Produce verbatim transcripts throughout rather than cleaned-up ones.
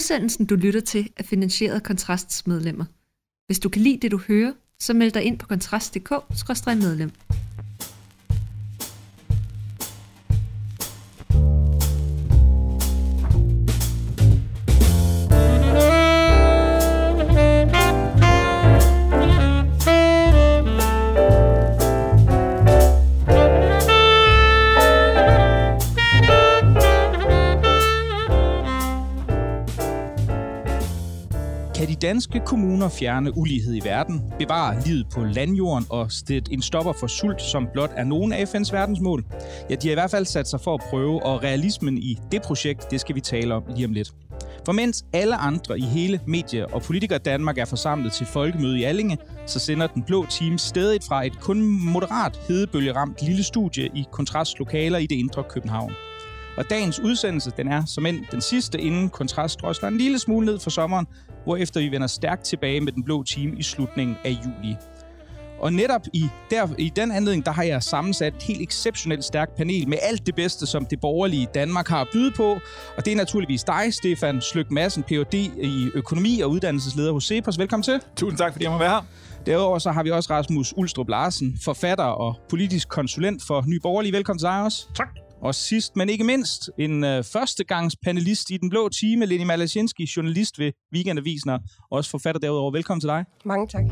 Udsendelsen, du lytter til, er finansieret af Kontrasts medlemmer. Hvis du kan lide det, du hører, så meld dig ind på kontrast punktum d k skråstreg medlem. Danske kommuner fjerne ulighed i verden, bevare livet på landjorden og sætte en stopper for sult, som blot er nogle af F N's verdensmål. Ja, de har i hvert fald sat sig for at prøve, og realismen i det projekt, det skal vi tale om lige om lidt. For mens alle andre i hele medie- og politiker Danmark er forsamlet til folkemøde i Allinge, så sender den blå team stedigt fra et kun moderat hedebølgeramt lille studie i Kontrasts lokaler i det indre København. Og dagens udsendelse, den er som end den sidste, inden Kontrast drosler en lille smule ned for sommeren, hvorefter vi vender stærkt tilbage med den blå team i slutningen af juli. Og netop i, der, i den anledning, der har jeg sammensat et helt exceptionelt stærkt panel med alt det bedste, som det borgerlige Danmark har at byde på. Og det er naturligvis dig, Stefan Sløk Madsen, P H D i økonomi og uddannelsesleder hos CEPOS. Velkommen til. Tusind tak, fordi jeg må være her. Derudover så har vi også Rasmus Ulstrup Larsen, forfatter og politisk konsulent for Nye Borgerlige. Velkommen til dig også. Tak. Og sidst, men ikke mindst, en øh, førstegangs panelist i den blå time, Leni Malasinski, journalist ved Weekendavisen og også forfatter derudover. Velkommen til dig. Mange tak.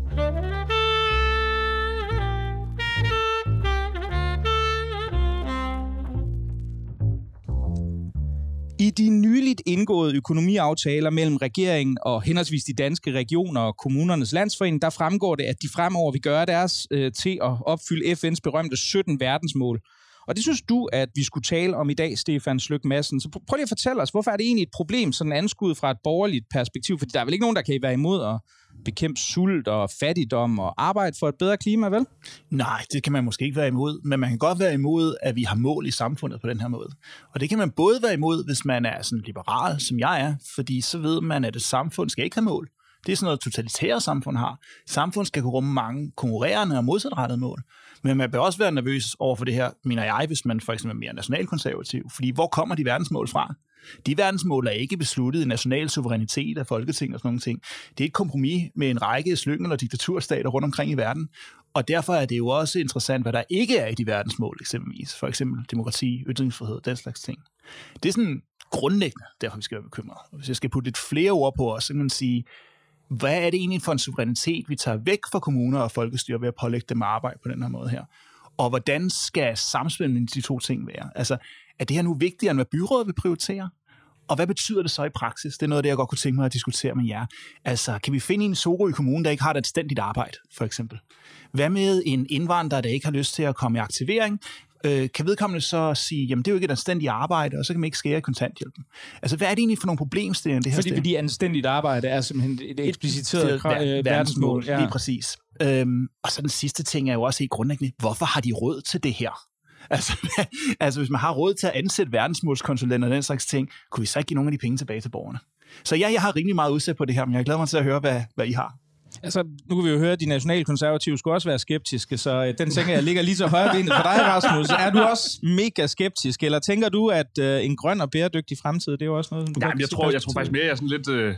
I de nyligt indgåede økonomiaftaler mellem regeringen og henholdsvis de danske regioner og kommunernes landsforening, der fremgår det, at de fremover vil gøre deres øh, til at opfylde F N's berømte sytten verdensmål. Og det synes du, at vi skulle tale om i dag, Stefan Sløk Madsen. Så prøv lige at fortælle os, hvorfor er det egentlig et problem, sådan anskuet fra et borgerligt perspektiv? Fordi der er vel ikke nogen, der kan være imod at bekæmpe sult og fattigdom og arbejde for et bedre klima, vel? Nej, det kan man måske ikke være imod, men man kan godt være imod, at vi har mål i samfundet på den her måde. Og det kan man både være imod, hvis man er sådan liberal, som jeg er, fordi så ved man, at et samfund skal ikke have mål. Det er sådan noget, totalitære samfund har. Samfund skal kunne rumme mange konkurrerende og modsatrettede mål. Men man bør også være nervøs over for det her, mener jeg, hvis man for eksempel er mere nationalkonservativ. Fordi hvor kommer de verdensmål fra? De verdensmål er ikke besluttet i national suverænitet af Folketing og sådan nogle ting. Det er et kompromis med en række slyngel- og diktaturstater rundt omkring i verden. Og derfor er det jo også interessant, hvad der ikke er i de verdensmål, eksempelvis. For eksempel demokrati, ytringsfrihed, den slags ting. Det er sådan grundlæggende, derfor vi skal være bekymrede. Hvis jeg skal putte lidt flere ord på os, så kan man sige, hvad er det egentlig for en suverænitet, vi tager væk fra kommuner og folkestyre ved at pålægge dem arbejde på den her måde her? Og hvordan skal samspillet mellem de to ting være? Altså, er det her nu vigtigere, end hvad byrådet vil prioritere? Og hvad betyder det så i praksis? Det er noget af det, jeg godt kunne tænke mig at diskutere med jer. Altså, kan vi finde en Sorø kommune, der ikke har et anstændigt arbejde, for eksempel? Hvad med en indvandrer, der ikke har lyst til at komme i aktivering? Øh, kan vedkommende så sige, jamen det er jo ikke et anstændigt arbejde, og så kan man ikke skære i kontanthjælpen. Altså, hvad er det egentlig for nogle problemstillinger, det her Fordi, fordi anstændigt arbejde er simpelthen et ekspliciteret et, verdensmål. verdensmål. Ja. Lige præcis. Øhm, og så den sidste ting er jo også helt grundlæggende, hvorfor har de råd til det her? Altså, altså, hvis man har råd til at ansætte verdensmålskonsulenter og den slags ting, kunne vi så ikke give nogle af de penge tilbage til borgerne? Så ja, jeg har rimelig meget udsat på det her, men jeg glæder mig til at høre, hvad, hvad I har. Altså, nu kan vi jo høre, at de nationalkonservative skulle også være skeptiske, så øh, den tænker jeg ligger lige så højt benet for dig, Rasmus. Er du også mega skeptisk, eller tænker du, at øh, en grøn og bæredygtig fremtid, det er jo også noget, som du ja, kan jeg tror, jeg tror faktisk mere, jeg er sådan lidt, øh,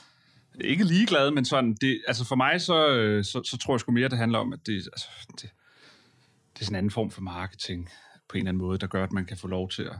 ikke ligeglad, men sådan, det, altså for mig, så, øh, så, så tror jeg sgu mere, det handler om, at det, altså, det, det er sådan en anden form for marketing, på en eller anden måde, der gør, at man kan få lov til at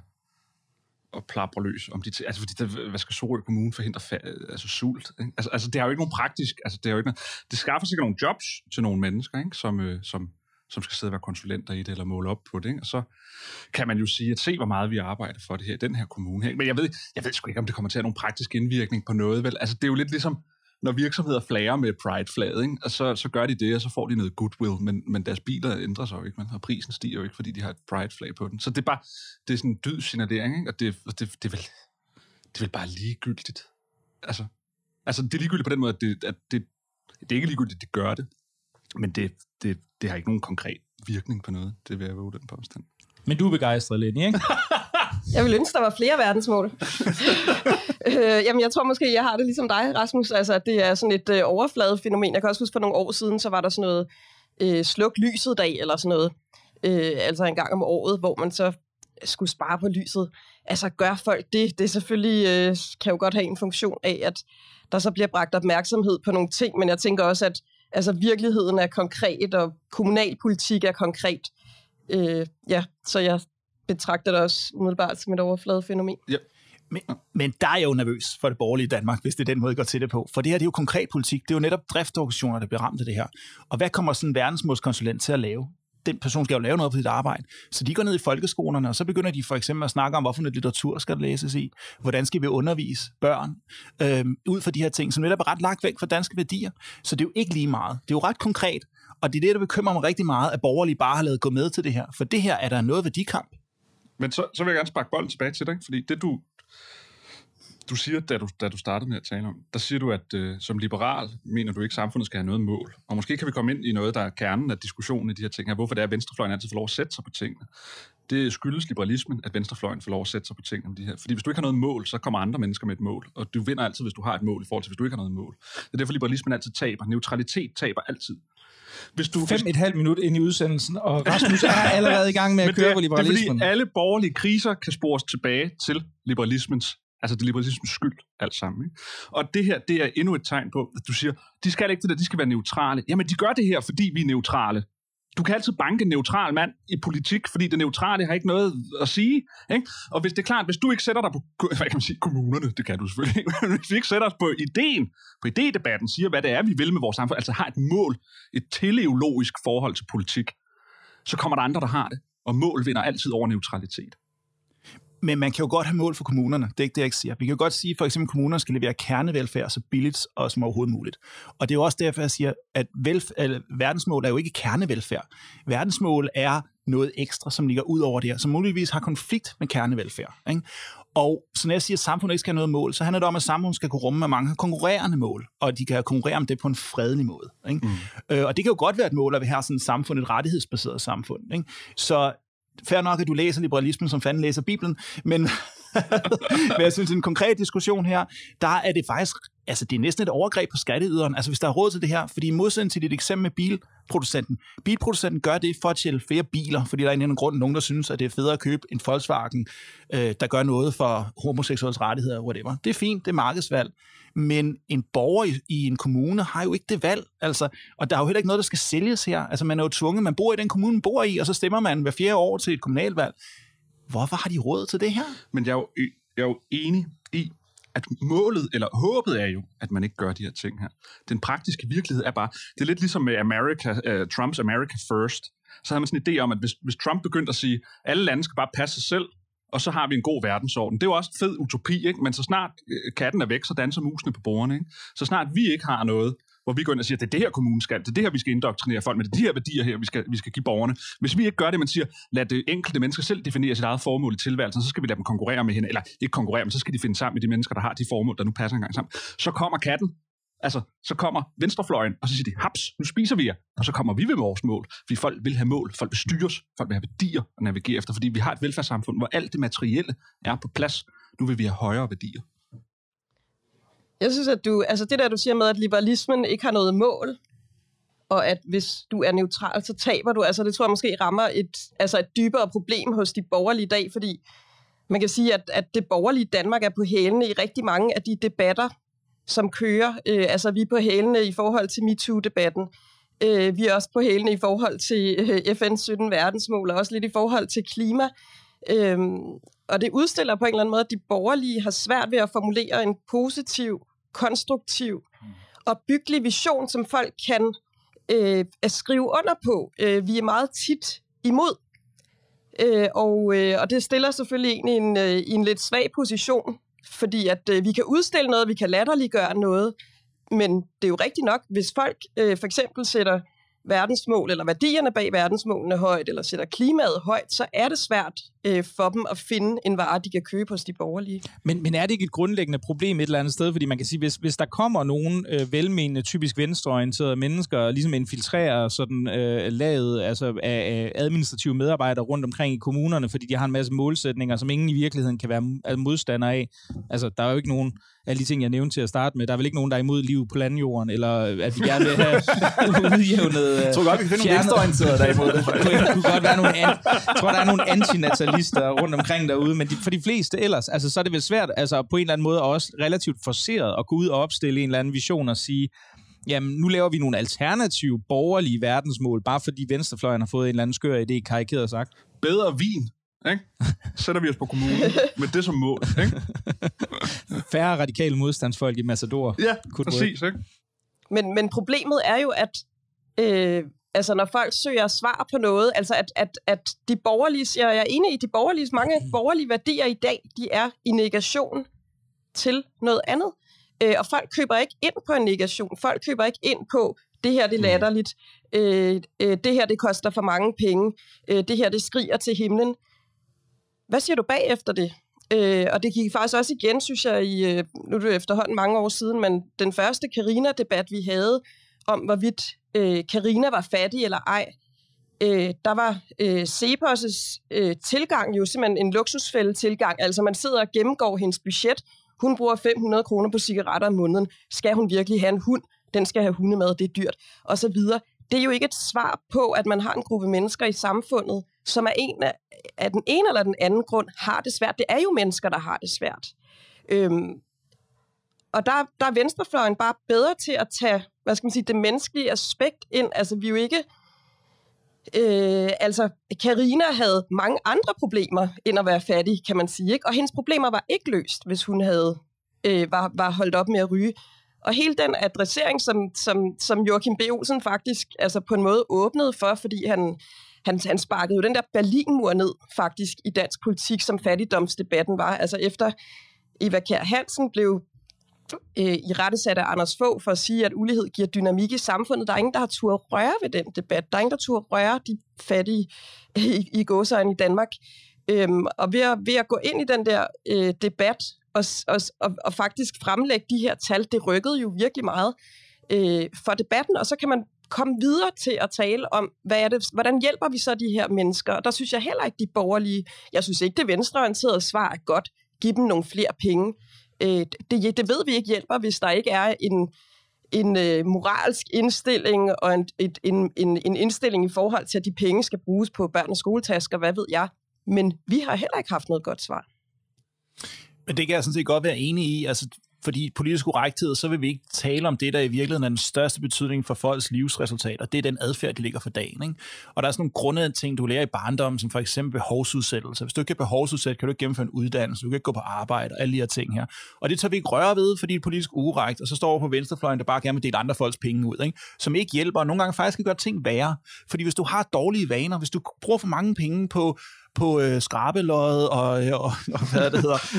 og plapre løs om de t- altså fordi der, hvad skal Sorø Kommune forhindre fa- altså sult, ikke? Altså, altså det har jo ikke nogen praktisk, altså det har jo ikke noget, det skaffer sikkert nogle jobs til nogle mennesker, ikke? Som, øh, som, som skal sidde og være konsulenter i det, eller måle op på det, ikke? Og så kan man jo sige, at se, hvor meget vi arbejder for det her, den her kommune her. Men jeg ved, jeg ved sgu ikke, om det kommer til at have nogen praktisk indvirkning på noget, vel? Altså det er jo lidt ligesom, når virksomheder flager med Pride-flaget, ikke? Og så, så gør de det, og så får de noget goodwill, men, men deres biler ændrer sig jo ikke, men, og prisen stiger jo ikke, fordi de har et Pride-flag på den. Så det er bare, det er sådan en dyd signalering, ikke? Og det, det, det, er vel, det er vel bare ligegyldigt. Altså, altså det er ligegyldigt på den måde, at det, at det, det er ikke ligegyldigt, at det gør det, men det, det, det har ikke nogen konkret virkning på noget, det vil jeg våge den påstand. Men du er begejstret, Leni, ikke? Jeg vil ønske, der var flere verdensmål. øh, jamen, jeg tror måske, jeg har det ligesom dig, Rasmus. Altså, at det er sådan et øh, overfladefænomen. Jeg kan også huske, for nogle år siden, så var der sådan noget øh, sluk lyset dag, eller sådan noget. Øh, altså en gang om året, hvor man så skulle spare på lyset. altså gør folk det? Det selvfølgelig øh, kan jo godt have en funktion af, at der så bliver bragt opmærksomhed på nogle ting, men jeg tænker også, at altså, virkeligheden er konkret, og kommunalpolitik er konkret. Øh, ja, så jeg betragter det også umiddelbart som et overfladefænomen. Ja. Men, men der er jeg jo nervøs for det borgerlige Danmark, hvis det er den måde, jeg går til det på. For det her, det er jo konkret politik. Det er jo netop driftorganisationer, der bliver ramt af det her. Og hvad kommer sådan en verdensmålskonsulent til at lave? Den person skal jo lave noget på sit arbejde. Så de går ned i folkeskolerne, og så begynder de for eksempel at snakke om, hvorfor noget litteratur skal læses i. Hvordan skal vi undervise børn øhm, ud fra de her ting, som netop er ret lagt væk fra danske værdier. Så det er jo ikke lige meget. Det er jo ret konkret. Og det er det, der bekymrer mig rigtig meget, at borgerlige bare har lavet gå med til det her. For det her er der noget værdikamp. Men så, så vil jeg gerne sparke bolden tilbage til dig, ikke? Fordi det du, du siger, da du, da du startede med at tale om, der siger du, at øh, som liberal mener du ikke, at samfundet skal have noget mål. Og måske kan vi komme ind i noget, der er kernen af diskussionen i de her ting her. Hvorfor det er, at venstrefløjen altid får lov at sætte sig på tingene. Det skyldes liberalismen, at venstrefløjen får lov at sætte sig på tingene om de her. Fordi hvis du ikke har noget mål, så kommer andre mennesker med et mål. Og du vinder altid, hvis du har et mål, i forhold til, hvis du ikke har noget mål. Det er derfor, liberalismen altid taber. Neutralitet taber altid. Hvis du, Fem et halvt minut ind i udsendelsen, og Rasmus er allerede i gang med at køre på liberalismen. Det er fordi, alle borgerlige kriser kan spores tilbage til liberalismens, altså det liberalismens skyld, alt sammen. Ikke? Og det her, det er endnu et tegn på, at du siger, de skal ikke det der, de skal være neutrale. Jamen, de gør det her, fordi vi er neutrale. Du kan altid banke en neutral mand i politik, fordi det neutrale har ikke noget at sige. Ikke? Og hvis det er klart, hvis du ikke sætter dig på, hvad kan man sige, kommunerne, det kan du selvfølgelig ikke, men hvis vi ikke sætter os på ideen, på idédebatten, siger, hvad det er, vi vil med vores samfund, altså har et mål, et teleologisk forhold til politik, så kommer der andre, der har det. Og mål vinder altid over neutralitet. Men man kan jo godt have mål for kommunerne. Det er ikke det, jeg ikke siger. Vi kan jo godt sige, at for eksempel at kommunerne skal levere kernevelfærd så billigt og som overhovedet muligt. Og det er jo også derfor, jeg siger, at velf- eller, verdensmål er jo ikke kernevelfærd. Verdensmål er noget ekstra, som ligger ud over det her, som muligvis har konflikt med kernevelfærd. Ikke? Og så når jeg siger, at samfundet ikke skal have noget mål, så handler det om, at samfundet skal kunne rumme med mange konkurrerende mål, og de kan konkurrere om det på en fredelig måde. Ikke? Mm. Øh, og det kan jo godt være et mål, at vi har sådan et samfund, et rettighedsbaseret samfund. Ikke? Så fair nok, at du læser liberalismen, som fanden læser Bibelen, men, men jeg synes, i en konkret diskussion her, der er det faktisk, altså det er næsten et overgreb på skatteyderen, altså hvis der er råd til det her, fordi i modsætning til dit eksempel med bilproducenten, bilproducenten gør det for at sælge flere biler, fordi der er en eller anden grund, nogen der synes, at det er federe at købe en Volkswagen, øh, der gør noget for homoseksuelles rettigheder, whatever. Det er fint, det er markedsvalg, men en borger i, i en kommune har jo ikke det valg, altså, og der er jo heller ikke noget, der skal sælges her. Altså man er jo tvunget, man bor i den kommune, man bor i, og så stemmer man hver fjerde år til et kommunalvalg. Hvorfor har de råd til det her? Men jeg er jo, jeg er jo enig i, at målet, eller håbet er jo, at man ikke gør de her ting her. Den praktiske virkelighed er bare, det er lidt ligesom med America, uh, Trumps America First. Så havde man sådan en idé om, at hvis, hvis Trump begyndte at sige, at alle lande skal bare passe sig selv, og så har vi en god verdensorden. Det er jo også en fed utopi, ikke? Men så snart katten er væk, så danser musene på bordene. Ikke? Så snart vi ikke har noget, hvor vi går ind og siger, at det er det her, kommunen skal, det er det her, vi skal indoktrinere folk med, det er de her værdier her, vi skal, vi skal give borgerne. Hvis vi ikke gør det, man siger, lad det enkelte mennesker selv definere sit eget formål i tilværelsen, så skal vi lade dem konkurrere med hende, eller ikke konkurrere, men så skal de finde sammen med de mennesker, der har de formål, der nu passer en gang sammen. Så kommer katten, altså, så kommer venstrefløjen, og så siger de, haps, nu spiser vi jer, og så kommer vi ved vores mål, fordi folk vil have mål, folk vil styres, folk vil have værdier at navigere efter, fordi vi har et velfærdssamfund, hvor alt det materielle er på plads. Nu vil vi have højere værdier. Jeg synes, at du, altså det der, du siger med, at liberalismen ikke har noget mål, og at hvis du er neutral, så taber du, altså det tror jeg måske rammer et, altså et dybere problem hos de borgerlige i dag, fordi man kan sige, at, at det borgerlige Danmark er på hælene i rigtig mange af de debatter, som kører. Øh, altså vi er på hælene i forhold til MeToo-debatten. Øh, vi er også på hælene i forhold til øh, F N's sytten verdensmål, og også lidt i forhold til klima. Øh, og det udstiller på en eller anden måde, at de borgerlige har svært ved at formulere en positiv, konstruktiv og byggelig vision, som folk kan øh, at skrive under på. Øh, vi er meget tit imod. Øh, og, øh, og det stiller selvfølgelig en i en, øh, i en lidt svag position, fordi at øh, vi kan udstille noget, vi kan latterliggøre noget, men det er jo rigtigt nok, hvis folk øh, for eksempel sætter verdensmål, eller værdierne bag verdensmålene højt, eller sætter klimaet højt, så er det svært øh, for dem at finde en vare, de kan købe hos de borgerlige. Men, men er det ikke et grundlæggende problem et eller andet sted? Fordi man kan sige, hvis, hvis der kommer nogen øh, velmenende, typisk venstreorienterede mennesker, ligesom infiltrerer sådan øh, laget altså, af, af administrative medarbejdere rundt omkring i kommunerne, fordi de har en masse målsætninger, som ingen i virkeligheden kan være modstander af. Altså, der er jo ikke nogen alle de ting, jeg nævnte til at starte med. Der er vel ikke nogen, der er imod liv på landjorden, eller at vi gerne vil have udjævnet... Jeg tror godt, vi kan finde nogle venstreorienterede, der er imod det. Det kunne godt være nogle... Jeg tror, der er nogle antinatalister journalister rundt omkring derude, men de, for de fleste ellers, altså, så er det vel svært altså, på en eller anden måde også relativt forceret at gå ud og opstille en eller anden vision og sige, jamen, nu laver vi nogle alternative borgerlige verdensmål, bare fordi venstrefløjen har fået en eller anden skør idé, karikeret sagt. Bedre vin, ikke? Sætter vi os på kommunen med det som mål, ikke? Færre radikale modstandsfolk i Matador. Ja, præcis, ikke? Men, men problemet er jo, at øh, altså, når folk søger svar på noget, altså at, at, at de borgerlige, jeg er enig i, de borgerlige, mange borgerlige værdier i dag, de er i negation til noget andet. Øh, og folk køber ikke ind på en negation. Folk køber ikke ind på, det her det er latterligt, øh, øh, det her det koster for mange penge, øh, det her det skriger til himlen. Hvad siger du bagefter det? Øh, og det gik faktisk også igen, synes jeg, i, øh, nu er det efterhånden mange år siden, men den første Carina-debat, vi havde om, hvorvidt øh, Carina var fattig eller ej, øh, der var øh, Cepos' øh, tilgang jo simpelthen en luksusfælde tilgang. Altså man sidder og gennemgår hendes budget. Hun bruger fem hundrede kroner på cigaretter om måneden. Skal hun virkelig have en hund? Den skal have hundemad, det er dyrt. Og så videre. Det er jo ikke et svar på, at man har en gruppe mennesker i samfundet, som er en af, af den ene eller den anden grund har det svært. Det er jo mennesker, der har det svært. Øhm, og der, der er venstrefløjen bare bedre til at tage, hvad skal man sige, det menneskelige aspekt ind. Altså vi er jo ikke... Øh, altså, Carina havde mange andre problemer end at være fattig, kan man sige, ikke? Og hendes problemer var ikke løst, hvis hun havde øh, var, var holdt op med at ryge. Og hele den adressering, som, som, som Joachim B. Olsen faktisk altså på en måde åbnede for, fordi han, han, han sparkede jo den der Berlinmur ned faktisk i dansk politik, som fattigdomsdebatten var. Altså efter Eva Kjær Hansen blev øh, i rettesat af Anders Fogh for at sige, at ulighed giver dynamik i samfundet. Der er ingen, der har turde røre ved den debat. Der er ingen, der turde røre de fattige i, i gåseøjne i Danmark. Øhm, og ved at, ved at gå ind i den der øh, debat og, og, og, og faktisk fremlægge de her tal, det rykkede jo virkelig meget øh, for debatten, og så kan man komme videre til at tale om, hvad er det, hvordan hjælper vi så de her mennesker? Og der synes jeg heller ikke, de borgerlige, jeg synes ikke, det venstreorienterede svar er godt. Giv dem nogle flere penge. Øh, det, det ved vi ikke hjælper, hvis der ikke er en, en øh, moralsk indstilling og en, et, en, en, en indstilling i forhold til, at de penge skal bruges på børn og skoletasker, hvad ved jeg. Men vi har heller ikke haft noget godt svar. Men det kan jeg sådan set godt være enig i, altså fordi politisk korrekthed, så vil vi ikke tale om det, der i virkeligheden er den største betydning for folks livsresultater. Det er den adfærd, de ligger for dagen. Ikke? Og der er sådan nogle grundlæggende ting, du lærer i barndommen, som for eksempel behovsudsættelse. Hvis du ikke kan behovsudsætte, kan du ikke gennemføre en uddannelse, du kan ikke gå på arbejde og alle de her ting her. Og det tager vi ikke røre ved, fordi det er politisk ukorrekt, og så står på venstrefløjen, der bare gerne vil dele andre folks penge ud, ikke? Som ikke hjælper, og nogle gange faktisk kan gøre ting værre. Fordi hvis du har dårlige vaner, hvis du bruger for mange penge på på øh, skrabeløjet og, og, og hvad det hedder,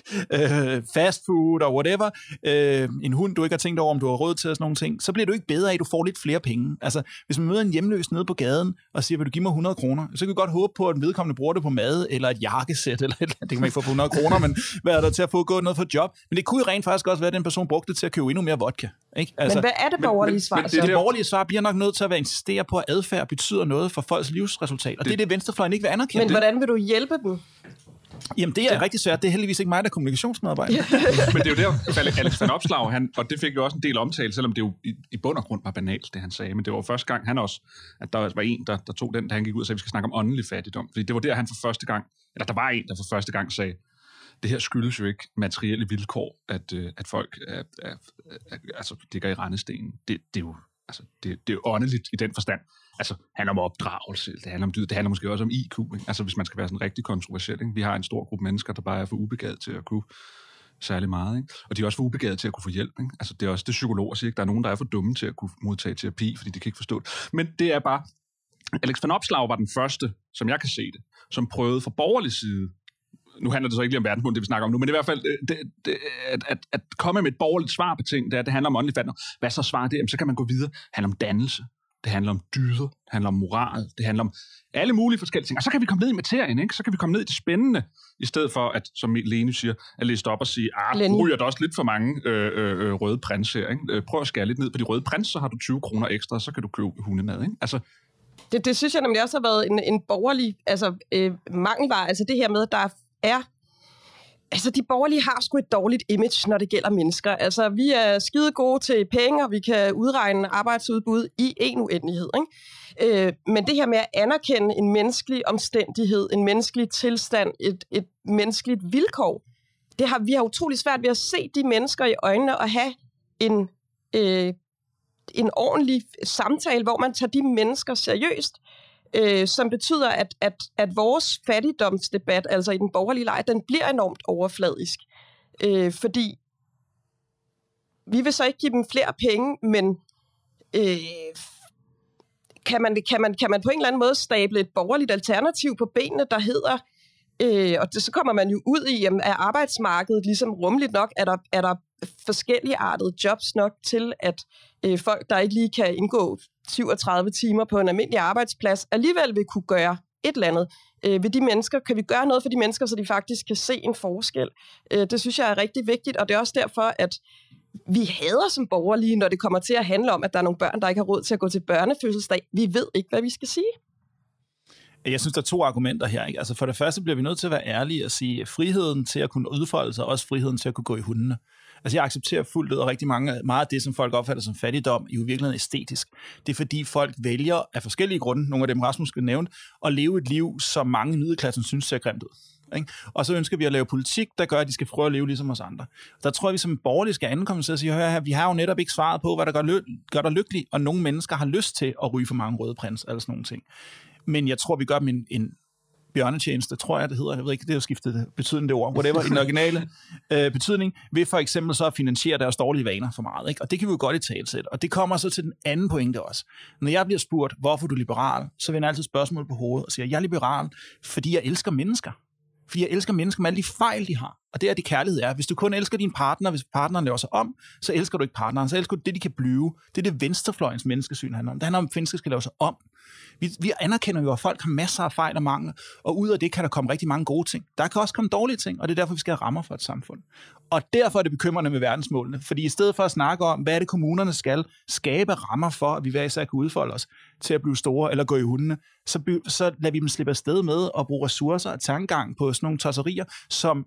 øh, fast food og whatever, øh, en hund, du ikke har tænkt over, om du har råd til og sådan nogle ting, så bliver du ikke bedre af, at du får lidt flere penge. Altså, hvis man møder en hjemløs nede på gaden og siger, vil du give mig hundrede kroner, så kan vi godt håbe på, at vedkommende bruger det på mad eller et jakkesæt, eller et, det kan man ikke få på hundrede kroner, men hvad er der til at få gået noget for et job? Men det kunne jo rent faktisk også være, at den person brugte det til at købe endnu mere vodka. Ikke? Altså, men hvad er det borgerlige svar? Men, men, det, det borgerlige svar bliver nok nødt til at være insistere på, at adfærd betyder noget for folks livsresultat, og det, det er det, venstrefløjen ikke vil anerkende. Men hvordan vil du hjælpe dem? Jamen, det er ja. rigtig svært. Det er heldigvis ikke mig, der er kommunikationsmedarbejder. Men det er jo der, Alex Van Opslag, han, og det fik jo også en del omtale, selvom det jo i, i bund og grund var banalt, det han sagde. Men det var første gang, han også, at der var en, der, der tog den, da han gik ud og sagde, at vi skal snakke om åndelig fattigdom. Fordi det var der, han for første gang, eller der var en, der for første gang sagde, det her skyldes jo ikke materielle vilkår, at, at folk er, er, er, altså, ligger i rendestenen. Det, det er jo altså, det, det er jo åndeligt i den forstand. Altså, det handler om opdragelse, det handler om dyd, det handler måske også om I Q, ikke? Altså, hvis man skal være sådan rigtig kontroversiel, ikke? Vi har en stor gruppe mennesker, der bare er for ubegavet til at kunne særlig meget, ikke? Og de er også for ubegavet til at kunne få hjælp, ikke? Altså, det er også det psykologer siger, ikke? Der er nogen, der er for dumme til at kunne modtage terapi, fordi de kan ikke forstå det. Men det er bare... Alex Van Opslag var den første, som jeg kan se det, som prøvede fra borgerlig side. Nu handler det så ikke lige om verdensmål, det vi snakker om nu, men det er i hvert fald, det, det, at, at, at komme med et borgerligt svar på ting, det, er, det handler om åndelig fattigdom. Hvad så svarer det? Jamen, så kan man gå videre. Det handler om dannelse, det handler om dyder, det handler om moral, det handler om alle mulige forskellige ting. Og så kan vi komme ned i materien, ikke? Så kan vi komme ned i det spændende, i stedet for, at, som Lene siger, at læse op og sige, ah, du ryger da også lidt for mange øh, øh, røde prins her, ikke? Prøv at skære lidt ned på de røde prins, så har du tyve kroner ekstra, så kan du købe hundemad, ikke? Altså, det, det synes jeg nemlig også har været en, en borgerlig altså, øh, mangelvare, altså det her med, at der er Altså, de borgerlige har sgu et dårligt image, når det gælder mennesker. Altså, vi er skide gode til penge, og vi kan udregne arbejdsudbud i en uendelighed, ikke? Øh, men det her med at anerkende en menneskelig omstændighed, en menneskelig tilstand, et, et menneskeligt vilkår, det har vi har utrolig svært ved at se de mennesker i øjnene og have en, øh, en ordentlig samtale, hvor man tager de mennesker seriøst, øh, som betyder, at, at, at vores fattigdomsdebat, altså i den borgerlige lejr, den bliver enormt overfladisk. Øh, fordi vi vil så ikke give dem flere penge, men øh, kan, man, kan, man, kan man på en eller anden måde stable et borgerligt alternativ på benene, der hedder, øh, og det, så kommer man jo ud i, jamen, er arbejdsmarkedet ligesom rummeligt nok? Er der, er der forskellige artede jobs nok til, at øh, folk, der ikke lige kan indgå syvogtredive timer på en almindelig arbejdsplads, alligevel vil kunne gøre et eller andet. Øh, ved de mennesker, kan vi gøre noget for de mennesker, så de faktisk kan se en forskel? Øh, det synes jeg er rigtig vigtigt, og det er også derfor, at vi hader som borgerlige, når det kommer til at handle om, at der er nogle børn, der ikke har råd til at gå til børnefødselsdag. Vi ved ikke, hvad vi skal sige. Jeg synes, der er to argumenter her. Ikke? Altså for det første bliver vi nødt til at være ærlige og sige, friheden til at kunne udfolde sig, også friheden til at kunne gå i hundene. Altså jeg accepterer fuldt ud, og rigtig mange, meget af det, som folk opfatter som fattigdom, er jo i virkeligheden æstetisk. Det er fordi folk vælger af forskellige grunde, nogle af dem Rasmus skal nævne, at leve et liv, som mange i middelklassen synes ser grimt ud. Ikke? Og så ønsker vi at lave politik, der gør, at de skal prøve at leve ligesom os andre. Der tror jeg, vi som borgerlige skal ankomme til at sige, hør her, vi har jo netop ikke svaret på, hvad der gør, ly- gør dig lykkelig, og nogle mennesker har lyst til at ryge for mange røde prins, eller sådan nogle ting. Men jeg tror, vi gør dem en, en bjørnetjeneste, tror jeg, det hedder. Jeg ved ikke, det er jo skiftet betydende det ord. Whatever, i den originale øh, betydning, ved for eksempel så at finansiere deres dårlige vaner for meget. Ikke? Og det kan vi jo godt i talsæt. Og det kommer så til den anden pointe også. Når jeg bliver spurgt, hvorfor du er liberal, så vender jeg altid spørgsmål på hovedet og siger, jeg er liberal, fordi jeg elsker mennesker. Fordi jeg elsker mennesker med alle de fejl, de har. Og det er det kærlighed er. Hvis du kun elsker din partner, hvis partneren laver sig om, så elsker du ikke partneren. Så elsker du det, de kan blive. Det er det venstrefløjens menneskesyn handler om. Det handler om, at mennesker skal lave sig om. Vi, vi anerkender jo, at folk har masser af fejl og mangler, og ud af det kan der komme rigtig mange gode ting. Der kan også komme dårlige ting, og det er derfor, vi skal have rammer for et samfund. Og derfor er det bekymrende med verdensmålene, fordi i stedet for at snakke om, hvad er det kommunerne skal skabe rammer for, at vi hver især kan udfolde os til at blive store eller gå i hundene, så, så lader vi dem slippe afsted med at bruge ressourcer og tankegang på sådan nogle tosserier, som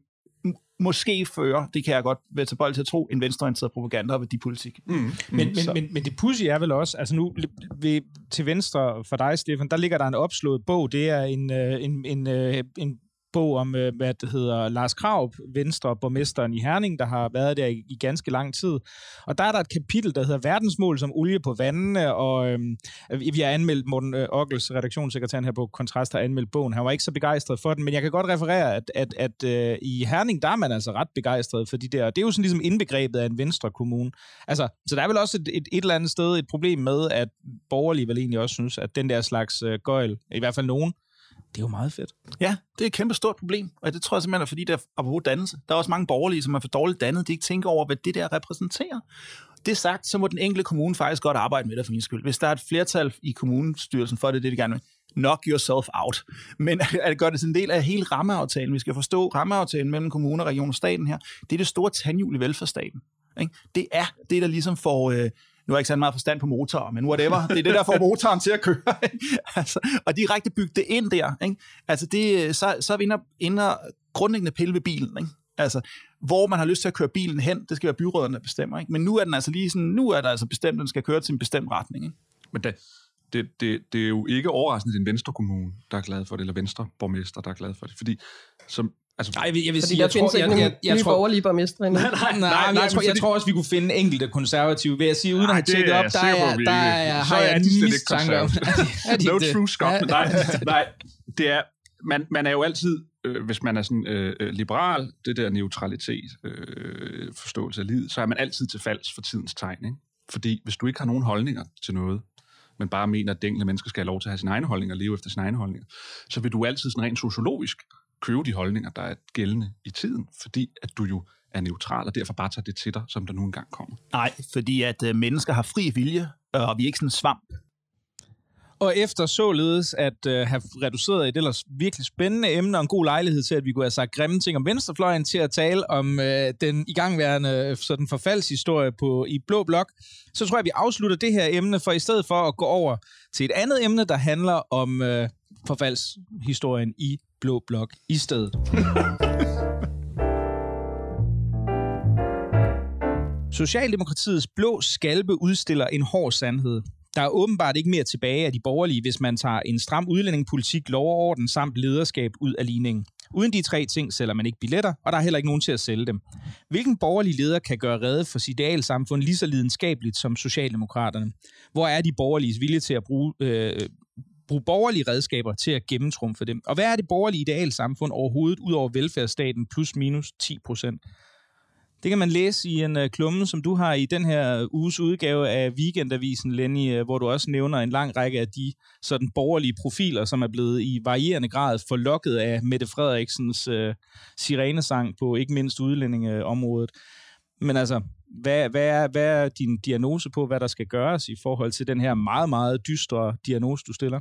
måske fører, det kan jeg godt være tilbøjelig til at tro, en venstreorienteret propaganda og værdipolitik. Mm. Mm. Men, men, men, men det pudsige er vel også, altså nu ved, til venstre for dig, Stefan, der ligger der en opslået bog, det er en, en, en, en bog om, hvad det hedder, Lars Krarup, Venstre-borgmesteren i Herning, der har været der i, i ganske lang tid. Og der er der et kapitel, der hedder Verdensmål som olie på vandene, og øhm, vi har anmeldt, Morten øh, Ockels, redaktionssekretæren her på Kontrast, har anmeldt bogen. Han var ikke så begejstret for den, men jeg kan godt referere, at, at, at øh, i Herning, der er man altså ret begejstret for de der. Det er jo sådan ligesom indbegrebet af en Venstre-kommune. Altså, så der er vel også et, et, et eller andet sted et problem med, at borgerlige vel egentlig også synes, at den der slags øh, gøjl, i hvert fald nogen, det er jo meget fedt. Ja, det er et kæmpe stort problem, og det tror jeg simpelthen er, fordi der er apropos dannelse. Der er også mange borgerlige, som er for dårligt dannet, de ikke tænker over, hvad det der repræsenterer. Det sagt, så må den enkelte kommune faktisk godt arbejde med det for min skyld. Hvis der er et flertal i kommunestyrelsen for det, det de gerne vil, knock yourself out. Men at gøre det sådan en del af hele rammeaftalen, vi skal forstå rammeaftalen mellem kommuner, region og staten her, det er det store tandhjul i velfærdsstaten. Ikke? Det er det, der ligesom får... Øh, nu har jeg ikke så meget forstand på motorer, men whatever. Det er det, der får motoren til at køre. altså, og direkte bygge det ind der. Ikke? Altså det, så, så er vi inde, inde grundlæggende pille ved bilen. Ikke? Altså, hvor man har lyst til at køre bilen hen, det skal være byråderne, der bestemmer. Ikke? Men nu er den altså lige sådan, nu er der altså bestemt, at den skal køre til en bestemt retning. Ikke? Men det, det, det, det er jo ikke overraskende, at det er en venstrekommune, der er glad for det, eller venstreborgmester, der er glad for det. Fordi som Altså, nej, jeg vil, jeg vil fordi sige, der jeg findes tror, ikke jeg, jeg, jeg, jeg nye tror, borgerlige borgmestre endnu. Nej, nej, nej, nej, nej jeg, tror, jeg tror også, vi kunne finde enkelte konservative, vil jeg sige, uden at have tjekket op, der er, der er, har jeg en mistanke om. No true Scotland. Nej, nej, det er, man, man er jo altid, øh, hvis man er sådan øh, liberal, det der neutralitet, øh, forståelse af livet, så er man altid til falds for tidens tegn. Ikke? Fordi hvis du ikke har nogen holdninger til noget, men bare mener, at det enkelte mennesker skal have lov til at have sine egne holdninger og leve efter sine egne holdninger, så vil du altid sådan rent sociologisk købe de holdninger, der er gældende i tiden, fordi at du jo er neutral, og derfor bare tager det til dig, som der nu engang kommer. Nej, fordi at øh, mennesker har fri vilje, og vi er ikke sådan en svamp. Og efter således at øh, have reduceret et ellers virkelig spændende emne og en god lejlighed til, at vi kunne have sagt grimme ting om venstrefløjen, til at tale om øh, den igangværende sådan forfaldshistorie på, i Blå Blok, så tror jeg, vi afslutter det her emne, for i stedet for at gå over til et andet emne, der handler om øh, forfaldshistorien i Blå Blok i stedet. Socialdemokratiets blå skalpe udstiller en hård sandhed. Der er åbenbart ikke mere tilbage af de borgerlige, hvis man tager en stram udlændingepolitik, lov og orden samt lederskab ud af ligningen. Uden de tre ting sælger man ikke billetter, og der er heller ikke nogen til at sælge dem. Hvilken borgerlig leder kan gøre rede for sit idealsamfund lige så lidenskabeligt som Socialdemokraterne? Hvor er de borgerliges vilje til at bruge, øh, bruge borgerlige redskaber til at gennemtrumfe dem? Og hvad er det borgerlige idealsamfund overhovedet ud over velfærdsstaten plus minus ti procent? Det kan man læse i en uh, klumme, som du har i den her uges udgave af Weekendavisen, Lenny, uh, hvor du også nævner en lang række af de sådan borgerlige profiler, som er blevet i varierende grad forlokket af Mette Frederiksens uh, sirenesang på ikke mindst udlændingeområdet. Men altså, hvad, hvad, er, hvad er din diagnose på, hvad der skal gøres i forhold til den her meget, meget dystre diagnose, du stiller?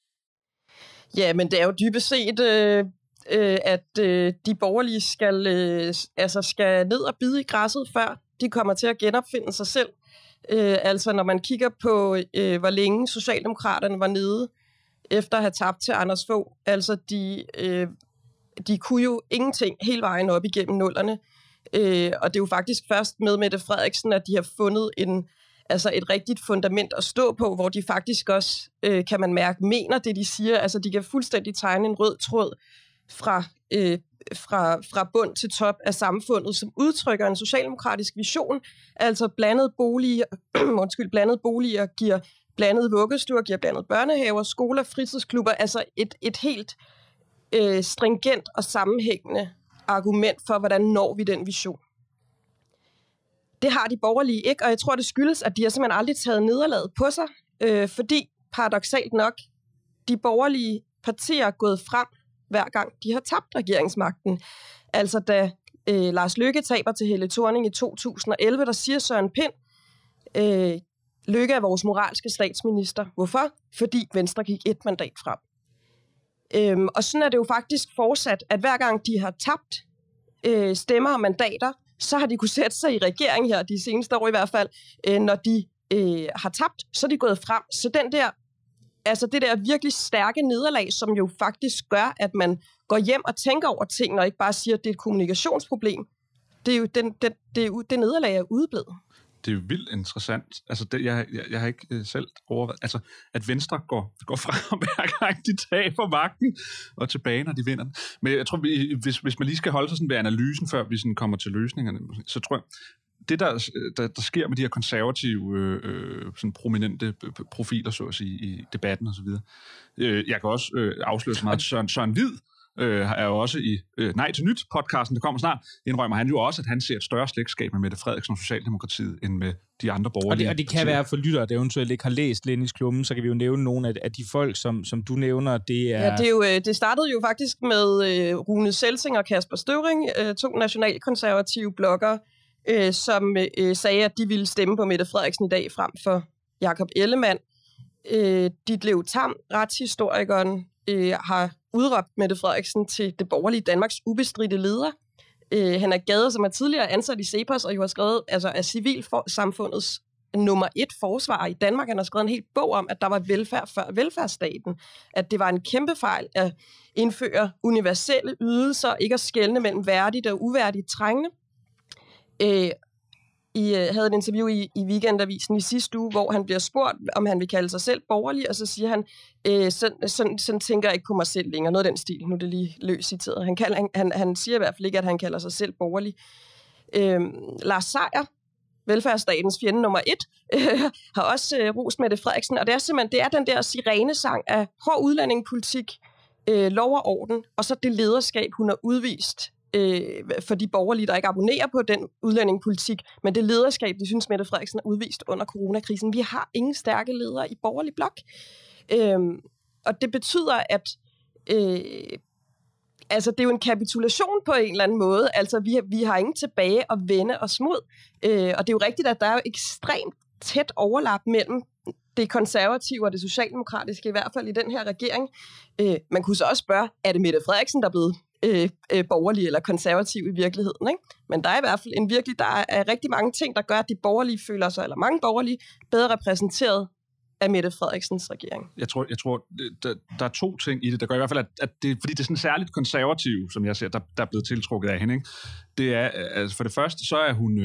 Ja, men det er jo dybest set... Øh at øh, de borgerlige skal, øh, altså skal ned og bide i græsset, før de kommer til at genopfinde sig selv. Øh, altså når man kigger på, øh, hvor længe Socialdemokraterne var nede efter at have tabt til Anders Fogh. Altså de, øh, de kunne jo ingenting hele vejen op igennem nullerne. Øh, og det er jo faktisk først med Mette Frederiksen, at de har fundet en, altså et rigtigt fundament at stå på, hvor de faktisk også, øh, kan man mærke, mener det, de siger. Altså de kan fuldstændig tegne en rød tråd Fra, øh, fra, fra bund til top af samfundet, som udtrykker en socialdemokratisk vision, altså blandede boliger, undskyld, blandede boliger giver blandede vuggestuer, giver blandede børnehaver, skoler, fritidsklubber, altså et, et helt øh, stringent og sammenhængende argument for, hvordan når vi den vision. Det har de borgerlige ikke, og jeg tror, det skyldes, at de har simpelthen aldrig taget nederlaget på sig, øh, fordi paradoksalt nok, de borgerlige partier er gået frem hver gang de har tabt regeringsmagten. Altså da øh, Lars Løkke taber til Helle Thorning i to tusind og elleve, der siger Søren Pind, øh, Løkke er vores moralske statsminister. Hvorfor? Fordi Venstre gik et mandat frem. Øhm, og sådan er det jo faktisk fortsat, at hver gang de har tabt øh, stemmer og mandater, så har de kunne sætte sig i regering her, de seneste år i hvert fald, øh, når de øh, har tabt, så er de gået frem. Så den der Altså det der virkelig stærke nederlag, som jo faktisk gør, at man går hjem og tænker over tingene, og ikke bare siger, at det er et kommunikationsproblem. Det er jo den, det, det, er, det nederlag er udeblevet. Det er jo vildt interessant. Altså, det, jeg, jeg, jeg har ikke øh, selv overvejet, altså, at Venstre går, går frem hver gang de taber magten, og tilbage, når de vinder. Men jeg tror, vi, hvis, hvis man lige skal holde sig sådan ved analysen, før vi sådan kommer til løsningerne, så tror jeg, det, der, der, der sker med de her konservative, øh, sådan prominente profiler, så at sige, i debatten og så videre. Øh, jeg kan også øh, afsløre så meget, at Søren, Søren Hvid øh, er jo også i øh, Nej til Nyt podcasten, der kommer snart, indrømmer han jo også, at han ser et større slægtskab med Mette Frederiksen og Socialdemokratiet, end med de andre borgerlige. Og det, og det kan være for lyttere, der eventuelt ikke har læst Lennys klumme, så kan vi jo nævne nogle af, af de folk, som, som du nævner, det er... Ja, det, er jo, det startede jo faktisk med øh, Rune Selsing og Kasper Støvring, øh, to nationalkonservative bloggere, Øh, som øh, sagde, at de ville stemme på Mette Frederiksen i dag frem for Jakob Ellemann. Øh, Ditlev Tam, retshistorikeren, øh, har udråbt Mette Frederiksen til det borgerlige Danmarks ubestridte leder. Øh, han er Gade, som er tidligere ansat i CEPOS, og jo har skrevet altså, af civilsamfundets nummer et forsvar i Danmark. Han har skrevet en hel bog om, at der var velfærd før velfærdsstaten. At det var en kæmpe fejl at indføre universelle ydelser, ikke at skelne mellem værdigt og uværdigt trængende. Øh, I øh, havde et interview i, i Weekendavisen i sidste uge, hvor han bliver spurgt, om han vil kalde sig selv borgerlig, og så siger han, øh, sådan, sådan, sådan tænker jeg ikke på mig selv længere. Noget af den stil, nu er det lige løs citeret. Han, kalder, han, han siger i hvert fald ikke, at han kalder sig selv borgerlig. Øh, Lars Seier, velfærdsstatens fjende nummer et, øh, har også øh, rost Mette Frederiksen, og det er simpelthen det er den der sirenesang af hård udlændingepolitik, øh, lov og orden, og så det lederskab, hun har udvist for de borgerlige, der ikke abonnerer på den udlændingepolitik, men det lederskab, de synes, Mette Frederiksen har udvist under coronakrisen. Vi har ingen stærke ledere i borgerlig blok. Øhm, og det betyder, at øh, altså, det er jo en kapitulation på en eller anden måde. Altså, vi har, vi har ingen tilbage at vende os mod. Øh, og det er jo rigtigt, at der er jo ekstremt tæt overlap mellem det konservative og det socialdemokratiske, i hvert fald i den her regering. Øh, man kunne så også spørge, er det Mette Frederiksen, der er blevet Øh, øh, borgerlige eller konservative i virkeligheden, ikke? Men der er i hvert fald en virkelig, der er, er rigtig mange ting, der gør, at de borgerlige føler sig, eller mange borgerlige, bedre repræsenteret af Mette Frederiksens regering. Jeg tror, jeg tror der, der er to ting i det, der gør i hvert fald, at, at det, fordi det er sådan særligt konservativ, som jeg ser, der, der er blevet tiltrukket af hende, ikke? Det er, altså for det første, så er hun,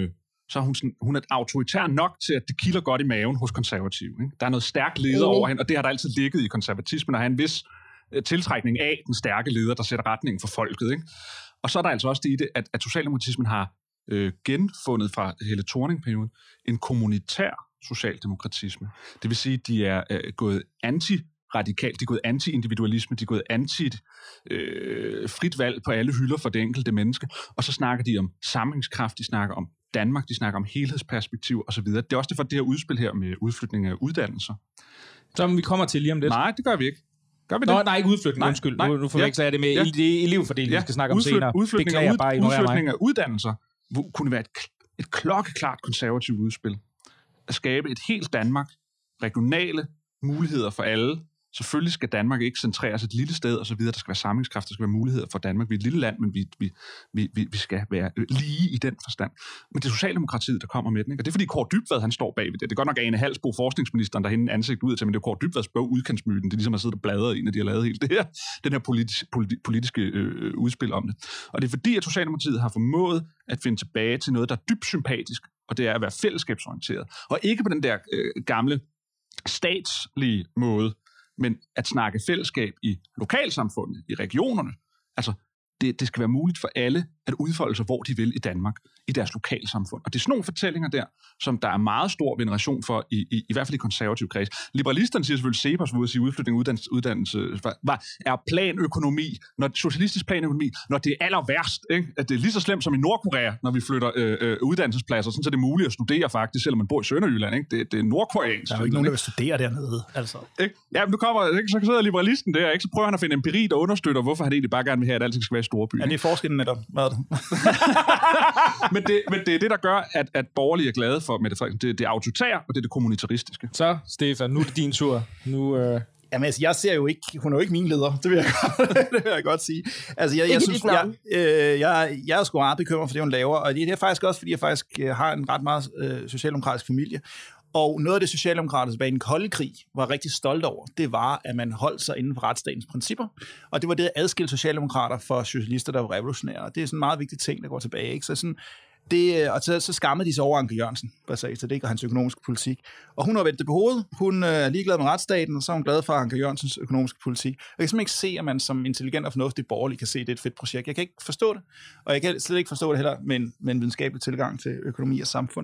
så er hun, sådan, hun er autoritær nok til, at det kilder godt i maven hos konservative. Ikke? Der er noget stærk leder over hende, og det har der altid ligget i konservatismen, at have en vis øh, tiltrækning af den stærke leder, der sætter retningen for folket. Ikke? Og så er der altså også det i det, at, at socialdemokratismen har øh, genfundet fra Helle Thorning-perioden en kommunitær socialdemokratisme. Det vil sige, at de er øh, gået anti-radikalt, de er gået anti-individualisme, de er gået anti-frit øh, valg på alle hylder for det enkelte menneske, og så snakker de om samlingskraft, de snakker om Danmark, de snakker om helhedsperspektiv osv. Det er også derfor, det her udspil her med udflytning af uddannelser. Som vi kommer til lige om lidt. Nej, det gør vi ikke. Gør vi det? Nå, nej, ikke udflytning, nej, undskyld. Nej, nu, nu forveksler ja, jeg det med ja. det elevfordeling, ja. vi skal snakke om Udflyt, senere. Udflytning, af, ud, bare udflytning af uddannelser kunne være et, et klokkeklart konservativt udspil. At skabe et helt Danmark, regionale muligheder for alle. Selvfølgelig skal Danmark ikke centreres et lille sted og så videre. Der skal være samlingskraft, der skal være muligheder for Danmark. Vi er et lille land, men vi, vi, vi, vi skal være lige i den forstand. Men det er Socialdemokratiet, der kommer med den. Ikke? Og det er fordi Kåre Dybvad, han står bagved det. Det er godt nok Ane Halsbo, forskningsministeren, der hende ansigt ud til, men det er Kåre Dybvads bog, Udkantsmyten. Det er ligesom at sidde og bladre i, når de har lavet helt det her, den her politis, politi, politiske øh, udspil om det. Og det er fordi, at Socialdemokratiet har formået at finde tilbage til noget, der er dybt sympatisk, og det er at være fællesskabsorienteret. Og ikke på den der øh, gamle statslige måde, men at snakke fællesskab i lokalsamfundet, i regionerne. Altså, det, det skal være muligt for alle at udfolde sig, hvor de vil i Danmark, i deres lokalsamfund. Og det er sådan nogle fortællinger der, som der er meget stor veneration for, i, i, i hvert fald i konservativ kreds. Liberalisterne siger selvfølgelig, Cepos vil sige, udflytning af uddannelse, uddannelse var, er planøkonomi, når socialistisk planøkonomi, når det er aller værst, ikke? At det er lige så slemt som i Nordkorea, når vi flytter øh, øh, uddannelsespladser, sådan så det er muligt at studere faktisk, selvom man bor i Sønderjylland. Ikke? Det, det er nordkoreansk. Der er jo ikke nogen, der vil studere dernede. Altså. Ikke? Ja, men nu kommer, ikke? Så sidder liberalisten der, ikke? Så prøver han at finde empiri, der understøtter, hvorfor han egentlig bare gerne vil have, at alting skal være i store byer. Ja, det er forskellen netop. Hvad er det? men, det, men det er det, der gør, at, at borgerlige er glade for Mette Frederiksen. Det, det er autoritære, og det er det kommunitaristiske. Så, Stefan, nu er det din tur. Nu, øh... Jamen, altså, jeg ser jo ikke, hun er jo ikke min leder, det vil jeg godt, det vil jeg godt sige. Altså, jeg, jeg, synes, jeg, øh, jeg, jeg er sgu meget bekymret for det, hun laver, og det er faktisk også, fordi jeg faktisk har en ret meget øh, socialdemokratisk familie. Og noget af det socialdemokratiske bag den kolde krig var rigtig stolt over, det var, at man holdt sig inden for retsstatens principper. Og det var det at adskille socialdemokrater for socialister, der var revolutionære. Det er sådan en meget vigtig ting, der går tilbage. Ikke? Så, sådan, det, og så, så skammer de sig over Anker Jørgensen, basalt, så det ikke og hans økonomiske politik. Og hun har vendt det på hovedet. Hun er ligeglad med retsstaten, og så er hun glad for Anker Jørgensens økonomiske politik. Og jeg kan simpelthen ikke se, at man som intelligent og fornuftig borgerlig kan se, at det er et fedt projekt. Jeg kan ikke forstå det, og jeg kan slet ikke forstå det heller med en, med en videnskabelig tilgang til økonomi og samfund.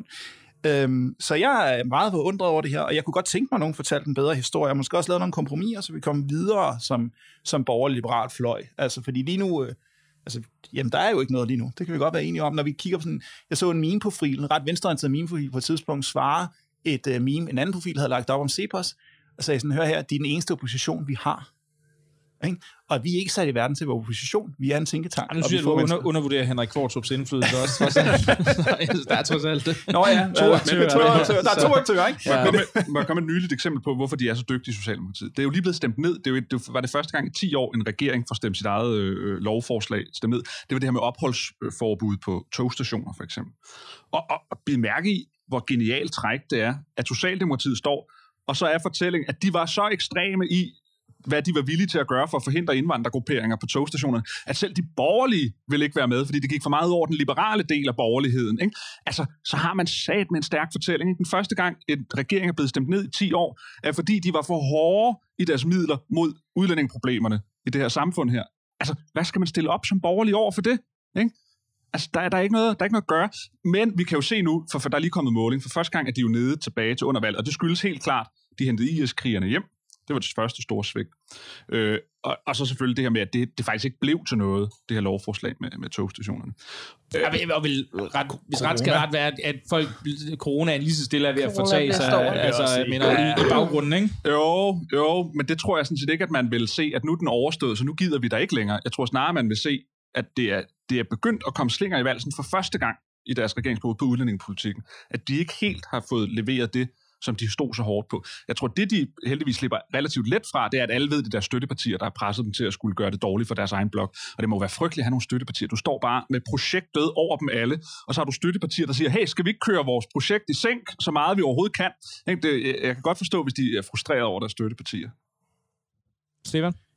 Øhm, så jeg er meget forundret over det her, og jeg kunne godt tænke mig, at nogen fortalte en bedre historie, og måske også lave nogle kompromiser, så vi kommer videre som, som borgerlig-liberal fløj. Altså, fordi lige nu, øh, altså, jamen, der er jo ikke noget lige nu. Det kan vi godt være enige om, når vi kigger på sådan, jeg så en meme-profil, en ret venstreorienteret meme-profil på et tidspunkt, svare et øh, meme, en anden profil havde lagt op om Cepos, og sagde sådan, hør her, det er den eneste opposition, vi har. Ikke? Og vi er ikke sat i verden til at være opposition. Vi er en tænketank. Nu synes jeg, du under, undervurderer Henrik Kvartrups indflydelse også. Der er trods alt det. Nå ja, to aktører. Der er to aktører, ikke? Ja. Må jeg komme et nyligt eksempel på, hvorfor de er så dygtige i Socialdemokratiet? Det er jo lige blevet stemt ned. Det, er jo, det var det første gang i ti år, en regering får stemt sit eget øh, lovforslag stemt ned. Det var det her med opholdsforbud på togstationer, for eksempel. Og, og, og bid mærke i, hvor genialt træk det er, at Socialdemokratiet står, og så er fortællingen, at de var så ekstreme i, hvad de var villige til at gøre for at forhindre indvandrergrupperinger på togstationerne, at selv de borgerlige vil ikke være med, fordi det gik for meget over den liberale del af borgerligheden. Ikke? Altså, så har man sat med en stærk fortælling. Ikke? Den første gang, en regering er blevet stemt ned i ti år, er fordi de var for hårde i deres midler mod udlændingeproblemerne i det her samfund her. Altså, hvad skal man stille op som borgerlig over for det? Ikke? Altså, der er, der, er ikke noget, der er ikke noget at gøre. Men vi kan jo se nu, for, for der er lige kommet måling. For første gang er de jo nede tilbage til undervalget, og det skyldes helt klart, de hentede I S-krigerne hjem. Det var det første store svigt. Øh, og, og så selvfølgelig det her med, at det, det faktisk ikke blev til noget, det her lovforslag med, med togstationerne. Øh, og vil ret, hvis ret skal ret være, at folk, coronaen lige så stille er ved at fortage sig, altså, mener, i, i baggrunden, ikke? Jo, jo, men det tror jeg sådan set ikke, at man vil se, at nu er den overstået, så nu gider vi der ikke længere. Jeg tror snarere, man vil se, at det er, det er begyndt at komme slinger i valsen for første gang i deres regeringsperiode på udlændingepolitikken. At de ikke helt har fået leveret det, som de stod så hårdt på. Jeg tror, det de heldigvis slipper relativt let fra, det er, at alle ved, det der støttepartier, der har presset dem til at skulle gøre det dårligt for deres egen blok. Og det må være frygteligt at have nogle støttepartier. Du står bare med projektet over dem alle, og så har du støttepartier, der siger, hey, skal vi ikke køre vores projekt i sænk, så meget vi overhovedet kan? Jeg kan godt forstå, hvis de er frustrerede over deres støttepartier. Stefan?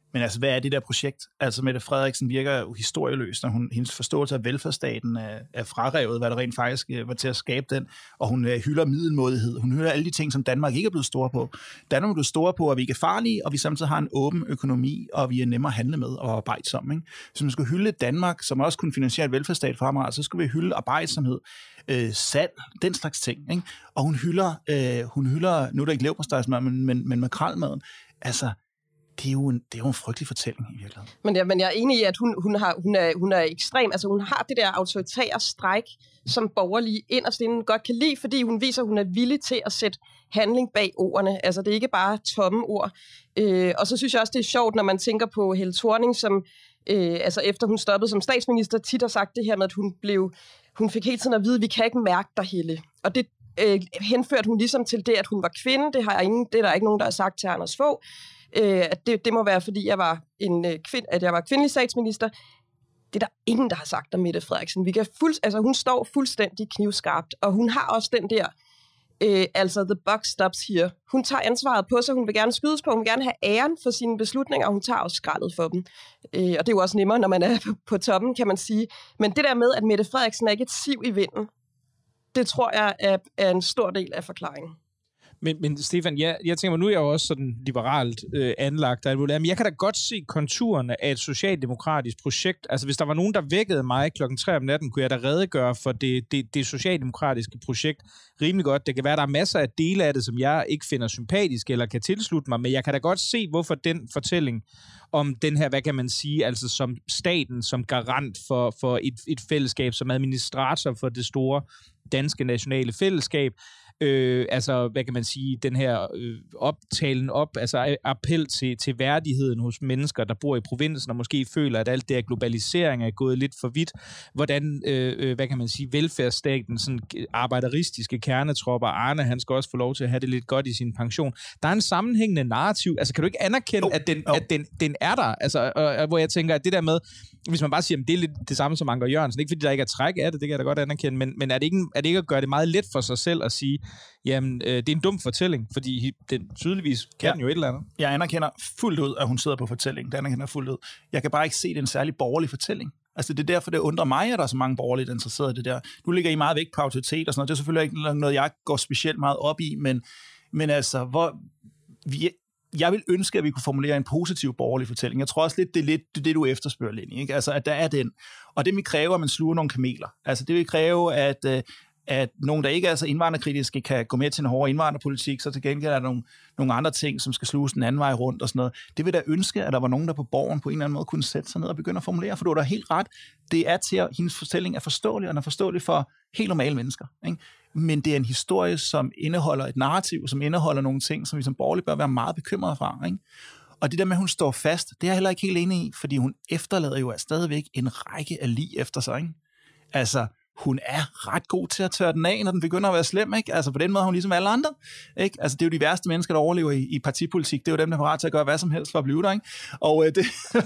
Men altså, hvad er det der projekt? Altså, Mette Frederiksen virker jo historieløs, når hun, hendes forståelse af velfærdsstaten er, er frarevet, hvad der rent faktisk var til at skabe den, og hun øh, hylder middelmådighed. Hun hylder alle de ting, som Danmark ikke er blevet store på. Danmark er blevet store på, at vi ikke er farlige, og vi samtidig har en åben økonomi, og vi er nemmere at handle med og arbejdsomme. Ikke? Så man skulle hylde Danmark, som også kunne finansiere et velfærdsstat fremover, så skulle vi hylde arbejdsomhed, øh, salg, den slags ting. Ikke? Og hun hylder, øh, hun hylder, nu er der ikke leverpostejsmad, men, men, men makrelmaden. Altså, Det er, jo en, det er jo en frygtelig fortælling i virkeligheden. Men, ja, men jeg er enig i, at hun, hun, har, hun, er, hun er ekstrem. Altså hun har det der autoritære stræk, som borgerlige inderst inden godt kan lide, fordi hun viser, at hun er villig til at sætte handling bag ordene. Altså det er ikke bare tomme ord. Øh, og så synes jeg også, det er sjovt, når man tænker på Helle Thorning, som øh, altså efter hun stoppede som statsminister, tit har sagt det her med, at hun, blev, hun fik hele tiden at vide, at vi kan ikke mærke dig, Helle. Og det øh, henførte hun ligesom til det, at hun var kvinde. Det, har jeg ingen, det er der ikke nogen, der har sagt til Anders Fogh. Øh, at det, det må være, fordi jeg var en øh, kvind, at jeg var kvindelig statsminister. Det er der ingen, der har sagt om Mette Frederiksen. Vi kan fuld, altså, hun står fuldstændig knivskarpt, og hun har også den der, øh, altså the buck stops here. Hun tager ansvaret på sig, hun vil gerne skydes på, hun vil gerne have æren for sine beslutninger, og hun tager også skraldet for dem. Øh, og det er jo også nemmere, når man er på, på toppen, kan man sige. Men det der med, at Mette Frederiksen er ikke et siv i vinden, det tror jeg er, er en stor del af forklaringen. Men, men Stefan, jeg, jeg tænker mig, nu er jeg jo også sådan liberalt øh, anlagt, men jeg kan da godt se konturerne af et socialdemokratisk projekt. Altså hvis der var nogen, der vækkede mig klokken tre om natten, kunne jeg da redegøre for det, det, det socialdemokratiske projekt rimelig godt. Det kan være, der er masser af dele af det, som jeg ikke finder sympatisk eller kan tilslutte mig, men jeg kan da godt se, hvorfor den fortælling om den her, hvad kan man sige, altså som staten, som garant for, for et, et fællesskab, som administrator for det store danske nationale fællesskab, Øh, altså, hvad kan man sige, den her øh, optalen op, altså appel til, til værdigheden hos mennesker, der bor i provinsen, og måske føler, at alt det her globalisering er gået lidt for vidt. Hvordan, øh, hvad kan man sige, velfærdsstaten, sådan arbejderistiske kernetropper, Arne, han skal også få lov til at have det lidt godt i sin pension. Der er en sammenhængende narrativ. Altså, kan du ikke anerkende, oh, at, den, oh. at den, den er der? Altså, og, hvor jeg tænker, at det der med, hvis man bare siger, at det er lidt det samme som Anker Jørgensen, ikke fordi der ikke er træk af det, det kan jeg da godt anerkende, men, men er, det ikke, er det ikke at gøre det meget let for sig selv at sige, jamen, øh, det er en dum fortælling, fordi den tydeligvis kan ja. den jo et eller andet. Jeg anerkender fuldt ud, at hun sidder på fortællingen. Det anerkender fuldt ud. Jeg kan bare ikke se, det er en særlig borgerlig fortælling. Altså, det er derfor, det undrer mig, at der er så mange borgerlige, der er interesseret i det der. Nu ligger I meget vægt på autoritet og sådan noget. Det er selvfølgelig ikke noget, jeg går specielt meget op i, men, men altså, hvor vi... Jeg vil ønske, at vi kunne formulere en positiv borgerlig fortælling. Jeg tror også lidt, det er lidt det, det du efterspørger, Lenny, ikke? Altså, at der er den. Og det vil kræve, at man sluger nogle kameler. Altså, det vil kræve, at, at nogen, der ikke er så indvandrerkritiske, kan gå med til en hårdere indvandrerpolitik, så til gengæld er der nogle, nogle andre ting, som skal sluges den anden vej rundt og sådan noget. Det vil da ønske, at der var nogen, der på borgen på en eller anden måde kunne sætte sig ned og begynde at formulere, for du er da helt ret. Det er til, at hendes fortælling er forståelig, og den er forståelig for helt normale mennesker, ikke? Men det er en historie, som indeholder et narrativ, som indeholder nogle ting, som vi som borgerlige bør være meget bekymrede fra, ikke? Og det der med, at hun står fast, det er jeg heller ikke helt enig i, fordi hun efterlader jo stadigvæk en række af lig efter sig, ikke? Altså, hun er ret god til at tørre den af, når den begynder at være slem, ikke? Altså, på den måde er hun ligesom alle andre, ikke? Altså, det er jo de værste mennesker, der overlever i, i partipolitik. Det er jo dem, der er parat til at gøre hvad som helst for at blive der, ikke? Og, øh, det,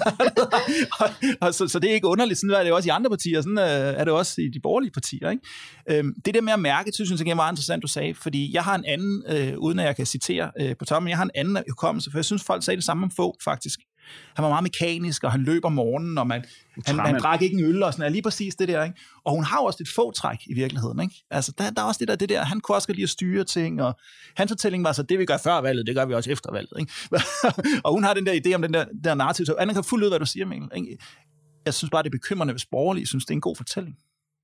og, og så, så det er ikke underligt. Sådan er det også i andre partier. Sådan øh, er det også i de borgerlige partier, ikke? Øhm, det der med at mærke, synes jeg, er meget interessant, du sagde, fordi jeg har en anden, øh, uden at jeg kan citere øh, på toppen, jeg har en anden hukommelse, for jeg synes, folk sagde det samme om Fogh, faktisk. Han var meget mekanisk, og han løb om morgenen, og man, han, han drak ikke en øl, og sådan er lige præcis det der, ikke? Og hun har også et Fogh-træk i virkeligheden, ikke? Altså, der, der er også det der, det der, han kunne også lide at styre ting, og hans fortælling var så, det vi gør før valget, det gør vi også efter valget, ikke? Og hun har den der idé om den der, der narrativ, så Anna kan fuldt ud, hvad du siger, Mikkel, ikke? Jeg synes bare, det er bekymrende, hvis borgerlige synes, det er en god fortælling.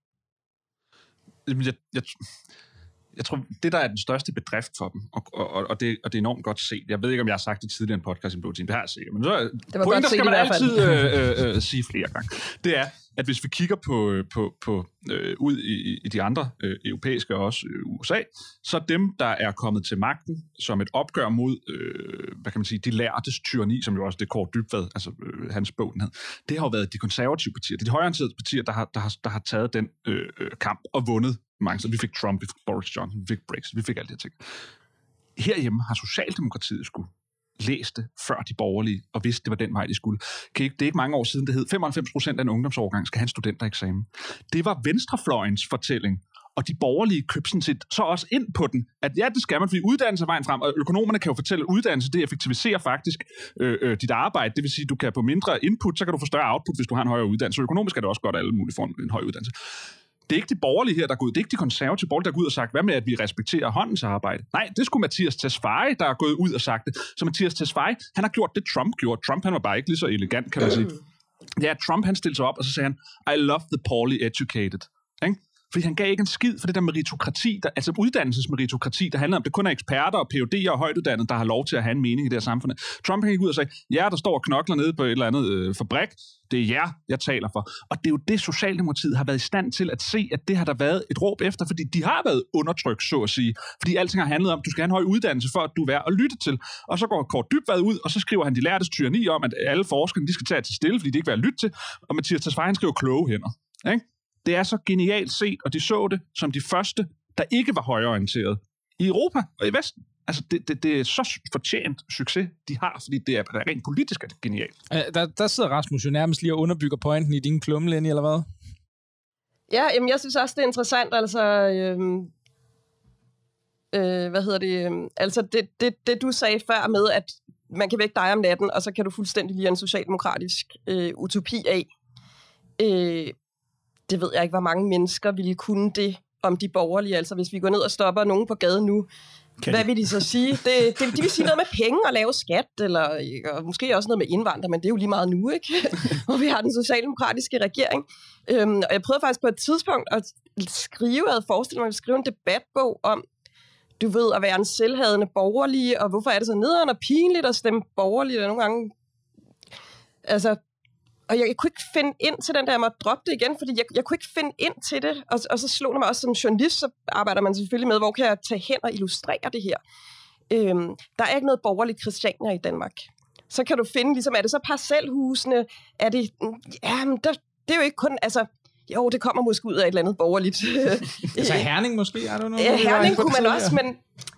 Jeg, jeg, jeg tror, det der er den største bedrift for dem, og, og, og, det, og det er enormt godt set. Jeg ved ikke, om jeg har sagt det tidligere i en podcast i Blå Team, det har jeg sikkert, men så pointer skal man altid øh, øh, sige flere gange. Det er, at hvis vi kigger på, på, på øh, ud i, i de andre øh, europæiske og også øh, U S A, så dem, der er kommet til magten som et opgør mod, øh, hvad kan man sige, de lærtes tyranni, som jo også det Kåre Dybvad, altså øh, hans bog, den hed, det har jo været de konservative partier, det er de højreorienterede partier, der har, der har, der har taget den øh, kamp og vundet mange. Så vi fik Trump, vi fik Boris Johnson, vi fik Brexit, vi fik alle de her ting. Herhjemme har Socialdemokratiet skulle læst det før de borgerlige, og vidste, det var den vej, de skulle. Det er ikke mange år siden, det hed femoghalvfems procent af en ungdomsårgang skal have en studentereksamen. Det var venstrefløjens fortælling Og de borgerlige købte sådan set så også ind på den, at ja, det skal man, fordi uddannelse er vejen frem, og økonomerne kan jo fortælle, at uddannelse, det effektiviserer faktisk øh, øh, dit arbejde. Det vil sige, at du kan på mindre input, så kan du få større output, hvis du har en højere uddannelse. Så økonomisk er det også godt, at alle mulige får en høj uddannelse. Det er ikke de borgerlige her, der går ud. Det er ikke de konservative borgerlige, der går ud og sagt, hvad med, at vi respekterer håndens arbejde? Nej, det skulle Mathias Tesfaye, der er gået ud og sagt det. Så Mathias Tesfaye, han har gjort det, Trump gjorde. Trump, han var bare ikke lige så elegant, kan man sige. Ja, Trump, han stillede sig op, og så sagde han, I love the poorly educated. Ikke? Fordi han gav ikke en skid for det der meritokrati, der, altså uddannelsesmeritokrati, der handler om, det kun er eksperter og P H D'er og højtuddannede, der har lov til at have en mening i det her samfund. Trump gik ud og sagde, ja, der står og knokler nede på et eller andet øh, fabrik, det er jer, jeg taler for. Og det er jo det, Socialdemokratiet har været i stand til at se, at det har der været et råb efter, fordi de har været undertrykt, så at sige. Fordi alting har handlet om, at du skal have en høj uddannelse, for at du er værd at lytte til. Og så går Kåre Dybvad ud, og så skriver han de lærtes tyranni om, at alle forskerne, de skal tage til stille, fordi de ikke vil være lytte til. Og Mathias Tesfaye, han skriver kloge hænder. Ikke? Det er så genialt set, og de så det som de første, der ikke var højreorienteret i Europa og i Vesten. Altså, det, det, det er så fortjent succes, de har, fordi det er rent politisk er det genialt. Der, der sidder Rasmus jo nærmest lige og underbygger pointen i din klumme, Lenny, eller hvad? Ja, jamen, jeg synes også, det er interessant, altså... Øhm, øh, hvad hedder det? Øhm, altså, det, det, det du sagde før med, at man kan vække dig om natten, og så kan du fuldstændig lide en socialdemokratisk øh, utopi af. Øh, det ved jeg ikke, hvor mange mennesker ville kunne det om de borgerlige. Altså, hvis vi går ned og stopper nogen på gaden nu, kan hvad vil de så sige? Det, det, de vil sige noget med penge og lave skat, eller og måske også noget med indvandrere, men det er jo lige meget nu, ikke? Hvor vi har den socialdemokratiske regering. Øhm, og jeg prøvede faktisk på et tidspunkt at skrive, jeg havde forestillet mig at skrive en debatbog om, du ved, at være en selvhadende borgerlige, og hvorfor er det så nederen og pinligt at stemme borgerlige, og nogle gange... Altså... Og jeg, jeg kunne ikke finde ind til den der, jeg måtte droppe det igen, fordi jeg, jeg kunne ikke finde ind til det. Og, og så slog det mig også som journalist, så arbejder man selvfølgelig med, hvor kan jeg tage hen og illustrere det her. Øhm, der er ikke noget borgerligt Christiania i Danmark. Så kan du finde, ligesom, er det så parcelhusene? Er det, ja, men der, det er jo ikke kun, altså, jo, det kommer måske ud af et eller andet borgerligt. Altså Herning måske, er der noget? Ja, Herning kunne man også, men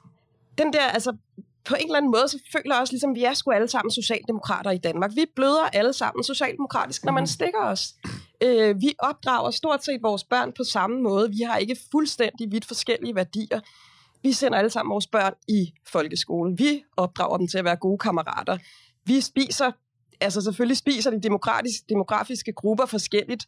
den der, altså, på en eller anden måde, så føler jeg også, ligesom vi er sgu alle sammen socialdemokrater i Danmark. Vi bløder alle sammen socialdemokratisk, når man stikker os. Øh, vi opdrager stort set vores børn på samme måde. Vi har ikke fuldstændig vidt forskellige værdier. Vi sender alle sammen vores børn i folkeskole. Vi opdrager dem til at være gode kammerater. Vi spiser, altså selvfølgelig spiser de demokratiske, demografiske grupper forskelligt,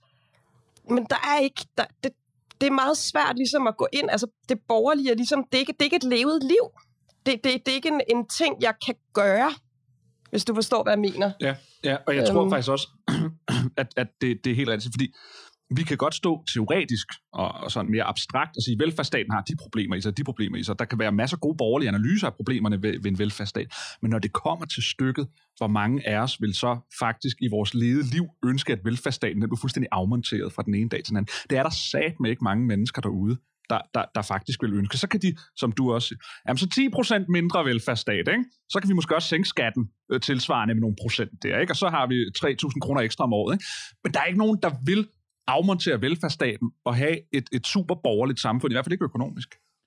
men der er ikke, der, det, det er meget svært ligesom at gå ind, altså det borgerlige er ligesom, det er ikke, det er ikke et levet liv. Det, det, det er ikke en, en ting, jeg kan gøre, hvis du forstår, hvad jeg mener. Ja, ja og jeg tror øhm. faktisk også, at, at det, det er helt rigtigt, fordi vi kan godt stå teoretisk og, og sådan mere abstrakt og sige, at velfærdsstaten har de problemer i sig, de problemer i sig. Der kan være masser af gode borgerlige analyser af problemerne ved, ved en velfærdsstat, men når det kommer til stykket, hvor mange af os vil så faktisk i vores levede liv ønske, at velfærdsstaten den bliver fuldstændig afmonteret fra den ene dag til den anden. Det er der satme ikke mange mennesker derude, Der, der, der faktisk vil ønske. Så kan de, som du også siger, jamen så ti procent mindre velfærdsstat, ikke? Så kan vi måske også sænke skatten øh, tilsvarende med nogle procent der, ikke? Og så har vi tre tusind kroner ekstra om året, ikke? Men der er ikke nogen, der vil afmontere velfærdsstaten og have et, et super borgerligt samfund, i hvert fald ikke økonomisk.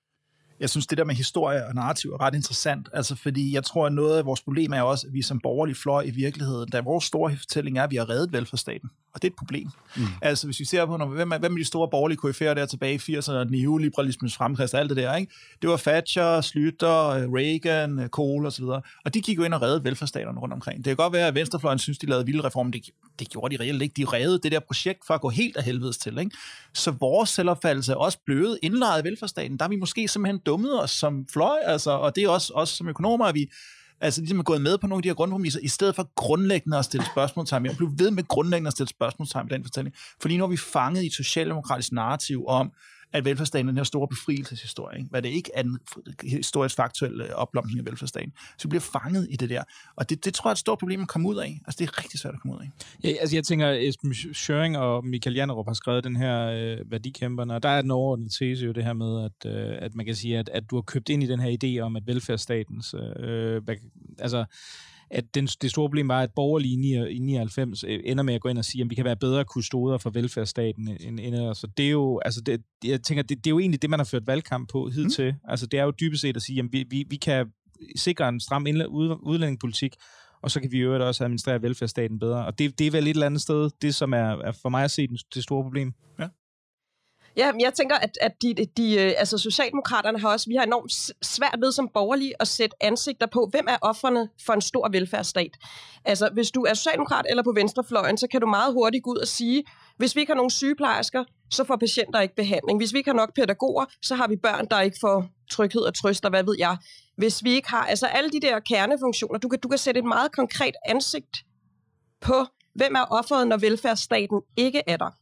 Jeg synes, det der med historie og narrativ er ret interessant, altså fordi jeg tror, at noget af vores problem er også, at vi som borgerlig fløj i virkeligheden, da vores store fortælling er, at vi har reddet velfærdsstaten, og det er et problem. Mm. Altså hvis vi ser på, når, hvem, er, hvem er de store borgerlige koryfærer der tilbage i firserne, neoliberalismens fremkast og alt det der, ikke? Det var Thatcher, Slytter, Reagan, Kohl og så videre, og de gik jo ind og reddede velfærdsstaterne rundt omkring. Det kan godt være, at venstrefløjen synes, de lavede vilde reformer, det, det gjorde de reelt ikke. De reddede det der projekt for at gå helt af helvedes til, ikke? Så vores selvopfattelse er også blevet indlejet af velfærdsstaten. Der er vi måske simpelthen dummet os som fløj, altså, og det er også os som økonomer, at vi altså ligesom er gået med på nogle af de her grundpræmisser, i stedet for grundlæggende at stille spørgsmålstegn. Jeg blev ved med grundlæggende at stille spørgsmålstegn på den fortælling, fordi nu er vi fanget i et socialdemokratisk narrativ om, at velfærdsstaten er den her store befrielseshistorie, ikke? Hvad det ikke er en historisk faktuel opblomstring af velfærdsstaten. Så vi bliver fanget i det der. Og det, det tror jeg er et stort problem at komme ud af. Altså det er rigtig svært at komme ud af. Ja, altså jeg tænker, Esben Schøring og Michael Jannerup har skrevet den her øh, værdikæmperne, og der er den overordnede tese jo det her med, at, øh, at man kan sige, at, at du har købt ind i den her idé om, at velfærdsstatens, øh, altså at den, det store problem var, at borgerlige i nioghalvfems ender med at gå ind og sige, at vi kan være bedre kustoder for velfærdsstaten end ender. Så det er jo, altså det, jeg tænker, det, det er jo egentlig det, man har ført valgkamp på hidtil. Mm. Altså det er jo dybest set at sige, at vi, vi, vi kan sikre en stram udlændingepolitik, og så kan vi jo også administrere velfærdsstaten bedre. Og det, det er vel et eller andet sted, det som er, er for mig at se det store problem. Ja. Ja, jeg tænker, at, at de, de, altså Socialdemokraterne har også, vi har enormt svært ved som borgerlige at sætte ansigter på, hvem er ofrene for en stor velfærdsstat. Altså, hvis du er socialdemokrat eller på venstrefløjen, så kan du meget hurtigt gå ud og sige, hvis vi ikke har nogen sygeplejersker, så får patienter ikke behandling. Hvis vi ikke har nok pædagoger, så har vi børn, der ikke får tryghed og trøst, og hvad ved jeg. Hvis vi ikke har, altså alle de der kernefunktioner, du kan, du kan sætte et meget konkret ansigt på, hvem er offeret, når velfærdsstaten ikke er der.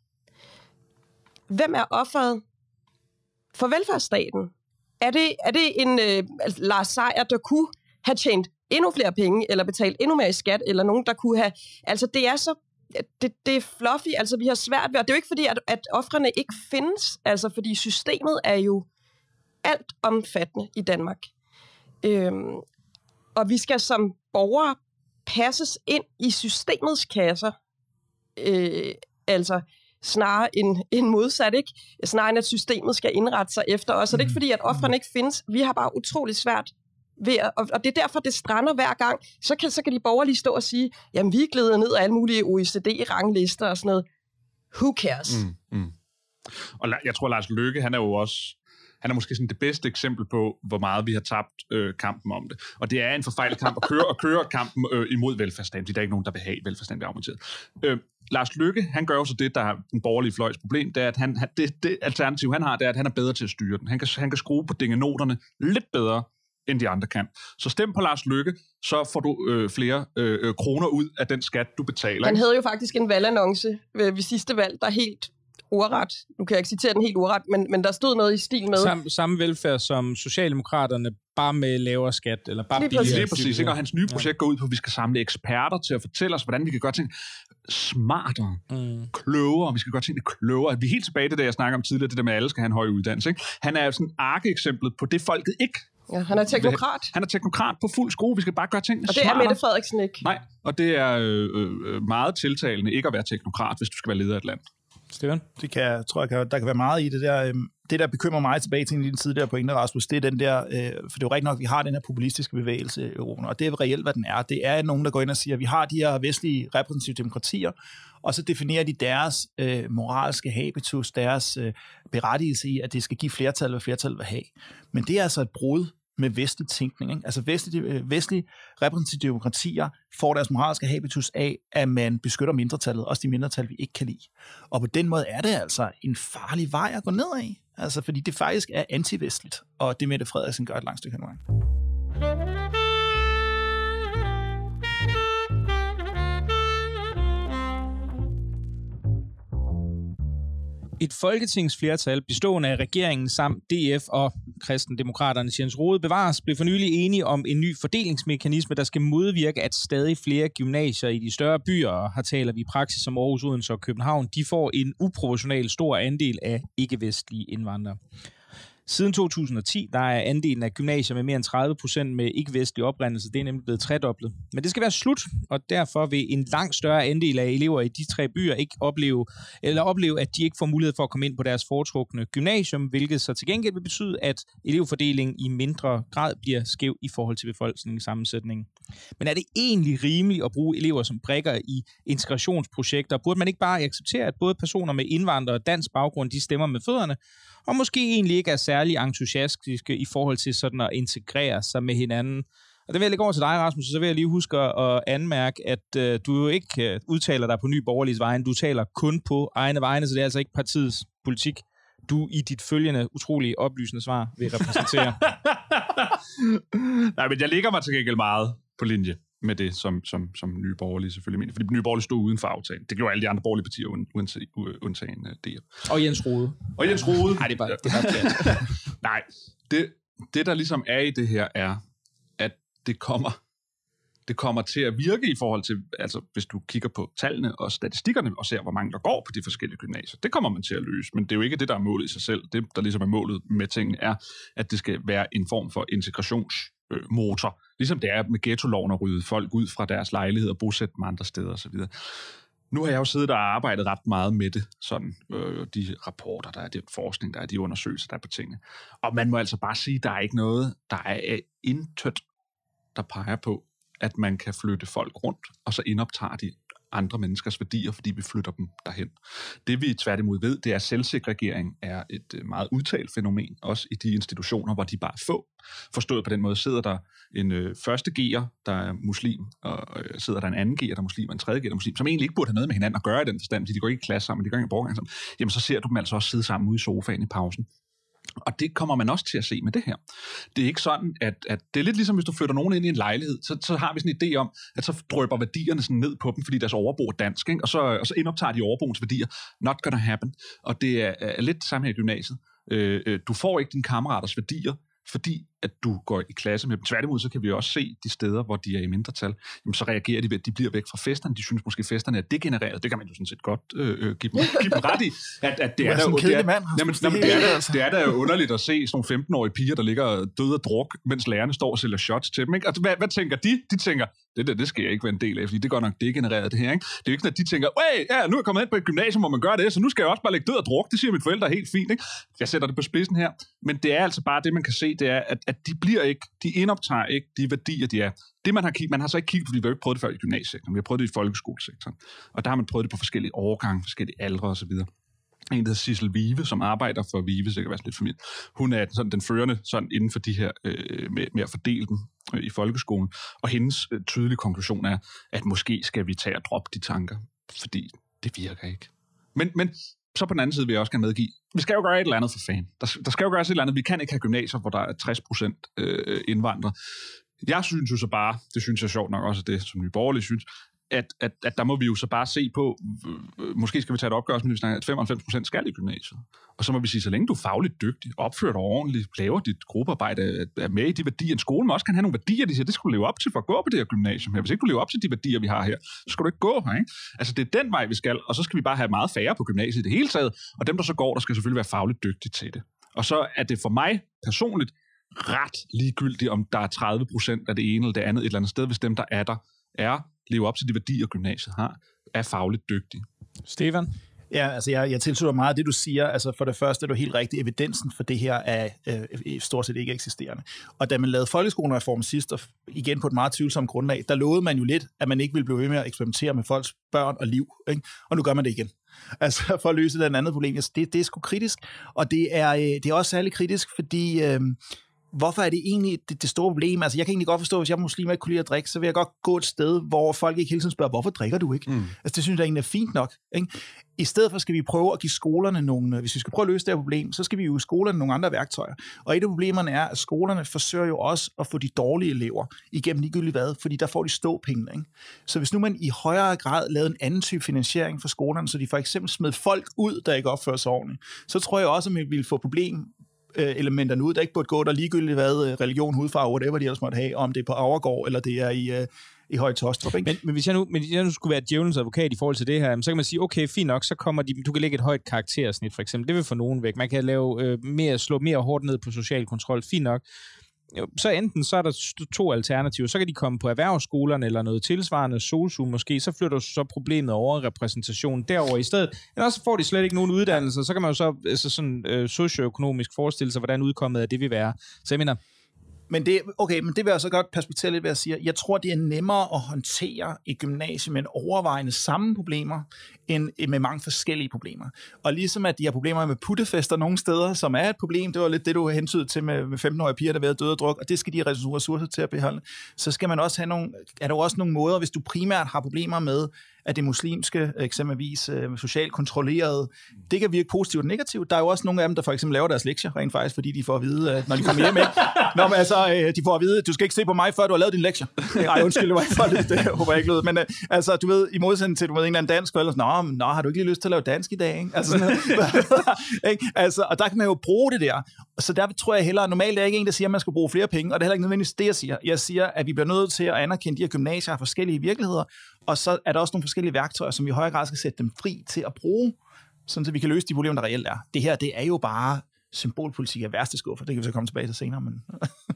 Hvem er offeret for velfærdsstaten? Er det, er det en øh, Lars Seier, der kunne have tjent endnu flere penge, eller betalt endnu mere i skat, eller nogen, der kunne have... Altså, det er så... Det, det er fluffy, altså vi har svært ved... Og det er jo ikke fordi, at, at ofrene ikke findes, altså fordi systemet er jo alt omfattende i Danmark. Øhm, og vi skal som borgere passes ind i systemets kasser. Øh, altså... snarere end, end modsat, ikke? Snarere end, at systemet skal indrette sig efter os. Så det er ikke fordi, at ofrene ikke findes. Vi har bare utroligt svært ved at, og, og det er derfor, det strander hver gang. Så kan, så kan de borgerlige stå og sige, jamen vi glider ned af alle mulige O E C D-ranglister og sådan noget. Who cares? Mm, mm. Og jeg tror, Lars Løkke, han er jo også, han er måske sådan det bedste eksempel på, hvor meget vi har tabt øh, kampen om det. Og det er en forfejlet kamp at køre, og køre kampen øh, imod velfærdsstaten. Det er ikke nogen, der vil have velfærdsstaten bliver afmonteret. Øh, Lars Løkke, han gør jo så det, der er den borgerlige fløjs problem, det er, at han, det, det alternativ, han har, det er, at han er bedre til at styre den. Han kan, han kan skrue på dingenoterne lidt bedre, end de andre kan. Så stem på Lars Løkke, så får du øh, flere øh, kroner ud af den skat, du betaler. Han havde jo faktisk en valgannonce ved, ved sidste valg, der helt ordret, nu kan jeg ikke citere den helt ordret, men, men der stod noget i stil med... Sam, samme velfærd som Socialdemokraterne, bare med lavere skat, eller bare billigere. Det er præcis, ikke? Og hans nye projekt går ud på, at vi skal samle eksperter til at fortælle os, hvordan vi kan gøre ting smartere, mm. klogere, vi skal gøre tingene klogere. Vi er helt tilbage til det, jeg snakker om tidligere, det der med, at alle skal have en høj uddannelse. Ikke? Han er sådan arkeeksemplet på det, folket ikke. Ja, han er teknokrat. Han er teknokrat på fuld skrue. Vi skal bare gøre tingene smartere. Og det er Mette Frederiksen ikke. Nej, og det er øh, øh, meget tiltalende ikke at være teknokrat, hvis du skal være leder af et land. Stefan? Det kan, tror jeg, kan, der kan være meget i det der. Det, der bekymrer mig tilbage til en lille tid der på Ingrid Rasmus, det er den der, øh, for det er jo rigtigt nok, vi har den her populistiske bevægelse, Europa, og det er reelt, hvad den er. Det er nogen, der går ind og siger, at vi har de her vestlige repræsentative demokratier, og så definerer de deres øh, moralske habitus, deres øh, berettigelse i, at det skal give flertal, hvad flertal vil have. Men det er altså et brud med vestlig tænkning. Ikke? Altså vestlige, vestlige repræsentative demokratier får deres moralske habitus af, at man beskytter mindretallet, også de mindretal, vi ikke kan lide. Og på den måde er det altså en farlig vej at gå ned af. Altså fordi det faktisk er antivestligt, og det Mette Frederiksen gør et langt stykke hen ad vejen. Et folketingsflertal bestående af regeringen samt D F og Kristendemokraternes Jens Rohde bevares blev for nylig enige om en ny fordelingsmekanisme, der skal modvirke, at stadig flere gymnasier i de større byer, og her taler vi i praksis som Aarhus, Odense og København, de får en uproportional stor andel af ikke-vestlige indvandrere. Siden to tusind og ti, der er andelen af gymnasier med mere end tredive procent med ikke-vestlig oprindelse, det er nemlig blevet tredoblet. Men det skal være slut, og derfor vil en langt større andel af elever i de tre byer ikke opleve, eller opleve, at de ikke får mulighed for at komme ind på deres foretrukne gymnasium, hvilket så til gengæld vil betyde, at elevfordelingen i mindre grad bliver skæv i forhold til befolkningssammensætningen. Men er det egentlig rimeligt at bruge elever som brikker i integrationsprojekter? Burde man ikke bare acceptere, at både personer med indvandrere og dansk baggrund, de stemmer med fødderne, og måske egentlig ikke er særlig entusiastiske i forhold til sådan at integrere sig med hinanden? Og det vil jeg lægge over til dig, Rasmus, så vil jeg lige huske at anmærke, at øh, du jo ikke øh, udtaler dig på Nye Borgerliges vegne. Du taler kun på egne vegne, så det er altså ikke partiets politik, du i dit følgende utrolige oplysende svar vil repræsentere. Nej, men jeg ligger mig til gengæld meget på linje med det, som, som, som Nye Borgerlige selvfølgelig mener. Fordi Nye Borgerlige stod uden for aftalen. Det gjorde alle de andre borgerlige partier undtagen, undtagen D F. Og Jens Rohde. Og Jens Rohde. Nej, det er bare, det er bare Nej, det, det der ligesom er i det her, er, at det kommer, det kommer til at virke i forhold til, altså hvis du kigger på tallene og statistikkerne og ser, hvor mange der går på de forskellige gymnasier. Det kommer man til at løse, men det er jo ikke det, der er målet i sig selv. Det, der ligesom er målet med tingene, er, at det skal være en form for integrationsmotor. Ligesom det er med ghettoloven at rydde folk ud fra deres lejlighed og bosætte dem andre steder osv. Nu har jeg jo siddet og arbejdet ret meget med det, sådan øh, de rapporter, der er, de forskning, der er, de undersøgelser, der er på tingene. Og man må altså bare sige, der er ikke noget, der er intet, der peger på, at man kan flytte folk rundt, og så indoptager de andre menneskers værdier, fordi vi flytter dem derhen. Det vi tværtimod ved, det er, at selvsegregering er et meget udtalt fænomen, også i de institutioner, hvor de bare er få. Forstået på den måde, sidder der en øh, første G'er, der er muslim, og øh, sidder der en anden G'er, der er muslim, og en tredje G'er, der er muslim, som egentlig ikke burde have noget med hinanden at gøre i den forstand, fordi de går ikke i klasse sammen, de går ikke i borgergang sammen. Jamen, så ser du dem altså også sidde sammen ude i sofaen i pausen. Og det kommer man også til at se med det her. Det er ikke sådan, at, at det er lidt ligesom, hvis du flytter nogen ind i en lejlighed, så, så har vi sådan en idé om, at så drøber værdierne sådan ned på dem, fordi deres overbo er dansk, ikke? Og, så, og så indoptager de overboens værdier. Not gonna happen. Og det er, er lidt samme her i gymnasiet. Øh, du får ikke dine kammeraters værdier, fordi at du går i klasse med dem. Tværtimod, så kan vi også se de steder, hvor de er i mindretal. Jamen, så reagerer de ved, at de bliver væk fra festerne. De synes måske, at festerne er degenereret. Det kan man jo sådan set godt øh, give, dem, give dem ret i. At, at det, er der, det, er, mand, jamen, jamen, det, er der, det er da underligt at se sådan nogle femten-årige piger, der ligger døde af druk, mens lærerne står og sælger shots til dem. Ikke? Altså, hvad, hvad tænker de? De tænker, det der, det skal jeg ikke være en del af, fordi det går nok degenereret, det her. Ikke? Det er jo ikke sådan, at de tænker, ja, nu er jeg kommet ind på et gymnasium, hvor man gør det, så nu skal jeg også bare lægge død af druk. Det siger mine forældre helt fint. Ikke? Jeg sætter det på spidsen her. Men det er altså bare det, man kan se, det er, at, at de bliver ikke, de indoptager ikke de værdier, de er. Det, man har kigget, man har så ikke kigget, fordi vi har ikke prøvet det før i gymnasiesektoren. Vi har prøvet det i folkeskolesektoren. Og der har man prøvet det på forskellige årgange, forskellige aldre osv. En, der hedder Sissel Vive, som arbejder for Vive, så kan være lidt familie. Hun er sådan den førende sådan inden for de her, øh, med, med at fordele dem øh, i folkeskolen. Og hendes øh, tydelige konklusion er, at måske skal vi tage og droppe de tanker, fordi det virker ikke. Men, men så på den anden side vil jeg også gerne medgive, vi skal jo gøre et eller andet for fan. Der, der skal jo gøres et eller andet. Vi kan ikke have gymnasier, hvor der er tres procent øh, indvandrere. Jeg synes jo så bare, det synes jeg er sjovt nok også, det som Nye Borgerlige synes, at, at, at der må vi jo så bare se på, øh, måske skal vi tage et opgør, men vi snakker, at femoghalvfems procent skal i gymnasiet. Og så må vi sige, så længe du er fagligt dygtig, opfører dig ordentligt, laver dit gruppearbejde, er med i de værdier. En skole må også kan have nogle værdier, de siger, det skal du leve op til for at gå på det her gymnasium her. Hvis ikke du lever op til de værdier, vi har her, så skal du ikke gå her, ikke? Altså, det er den vej, vi skal, og så skal vi bare have meget færre på gymnasiet i det hele taget, og dem, der så går, der skal selvfølgelig være fagligt dygtige til det. Og så er det for mig personligt ret ligegyldigt, om der er tredive procent af det ene eller det andet et eller andet sted, hvis dem, der er der, er lever op til de værdier, gymnasiet har, er fagligt dygtige. Stefan? Ja, altså jeg, jeg tilslutter meget af det, du siger. Altså for det første er du helt rigtigt, evidensen for det her er øh, stort set ikke eksisterende. Og da man lavede folkeskolereformen sidst, og igen på et meget tvivlsomt grundlag, der lovede man jo lidt, at man ikke ville blive ved med at eksperimentere med folks børn og liv. Ikke? Og nu gør man det igen. Altså for at løse det andet problem. Altså, det, det er sgu kritisk. Og det er, øh, det er også særligt kritisk, fordi... Øh, Hvorfor er det egentlig det, det store problem? Altså, jeg kan egentlig godt forstå, hvis jeg er muslim og ikke kunne lide at drikke, så vil jeg godt gå et sted, hvor folk ikke hele tiden spørger, hvorfor drikker du ikke? Mm. Altså, det synes jeg egentlig er fint nok. Ikke? I stedet for skal vi prøve at give skolerne nogle, hvis vi skal prøve at løse det her problem, så skal vi jo give skolerne nogle andre værktøjer. Og et af problemerne er, at skolerne forsøger jo også at få de dårlige elever igennem ligegyldigt hvad, fordi der får de ståpenge. Ikke? Så hvis nu man i højere grad lavede en anden type finansiering for skolerne, så de for eksempel smed folk ud, der ikke opfører sig ordentligt, så tror jeg også, at vi ville få problem elementerne ud, der ikke burde gå der ligegyldigt hvad, religion, hudfarve, whatever de ellers måtte have, om det er på Aurgård, eller det er i, uh, i Høje Taastrup. Men, men hvis jeg nu, men jeg nu skulle være djævelens advokat i forhold til det her, så kan man sige, okay, fint nok, så kommer de, du kan lægge et højt karaktersnit, for eksempel. Det vil få nogen væk. Man kan lave øh, mere, slå mere hårdt ned på social kontrol. Fint nok. Så enten så er der to alternativer. Så kan de komme på erhvervsskolerne eller noget tilsvarende, sosu måske, så flytter så problemet over repræsentation derover i stedet. Eller så får de slet ikke nogen uddannelse, så kan man jo så altså sådan, øh, socioøkonomisk forestille sig, hvordan udkommet af det vil være. Så jeg mener... Men det, okay, men det vil jeg så godt perspektere lidt ved at sige, jeg tror, det er nemmere at håndtere i gymnasiet med overvejende samme problemer, end med mange forskellige problemer. Og ligesom at de har problemer med puttefester nogle steder, som er et problem, det var lidt det, du hentydede til med femten-årige piger, der har været døde og druk, og det skal de have ressourcer til at beholde. Så skal man også have nogle, er der også nogle måder, hvis du primært har problemer med, at det muslimske, eksempelvis øh, socialt kontrolleret, det kan virke positivt og negativt. Der er jo også nogle af dem, der for eksempel laver deres lektier, rent faktisk, fordi de får at vide, at når de kommer hjem, ikke? Nå, men altså, øh, de får at vide, du skal ikke se på mig, før du har lavet din lektier. Ej, undskyld, det var ikke for lidt, det håber jeg ikke lød. Men øh, altså, du ved, i modsætning til, du ved, en eller anden dansk, eller sådan, nå, nå, har du ikke lige lyst til at lave dansk i dag, ikke? Altså, sådan, ikke? Altså, og der kan man jo bruge det der. Så der tror jeg hellere, normalt er jeg ikke en, der siger, at man skal bruge flere penge, og det er heller ikke nødvendigvis det, jeg siger. Jeg siger, at vi bliver nødt til at anerkende, de her gymnasier har forskellige virkeligheder, og så er der også nogle forskellige værktøjer, som vi i højere grad skal sætte dem fri til at bruge, sådan så vi kan løse de problemer, der reelt er. Det her, det er jo bare symbolpolitik af værste skuffer. Det kan vi så komme tilbage til senere, men...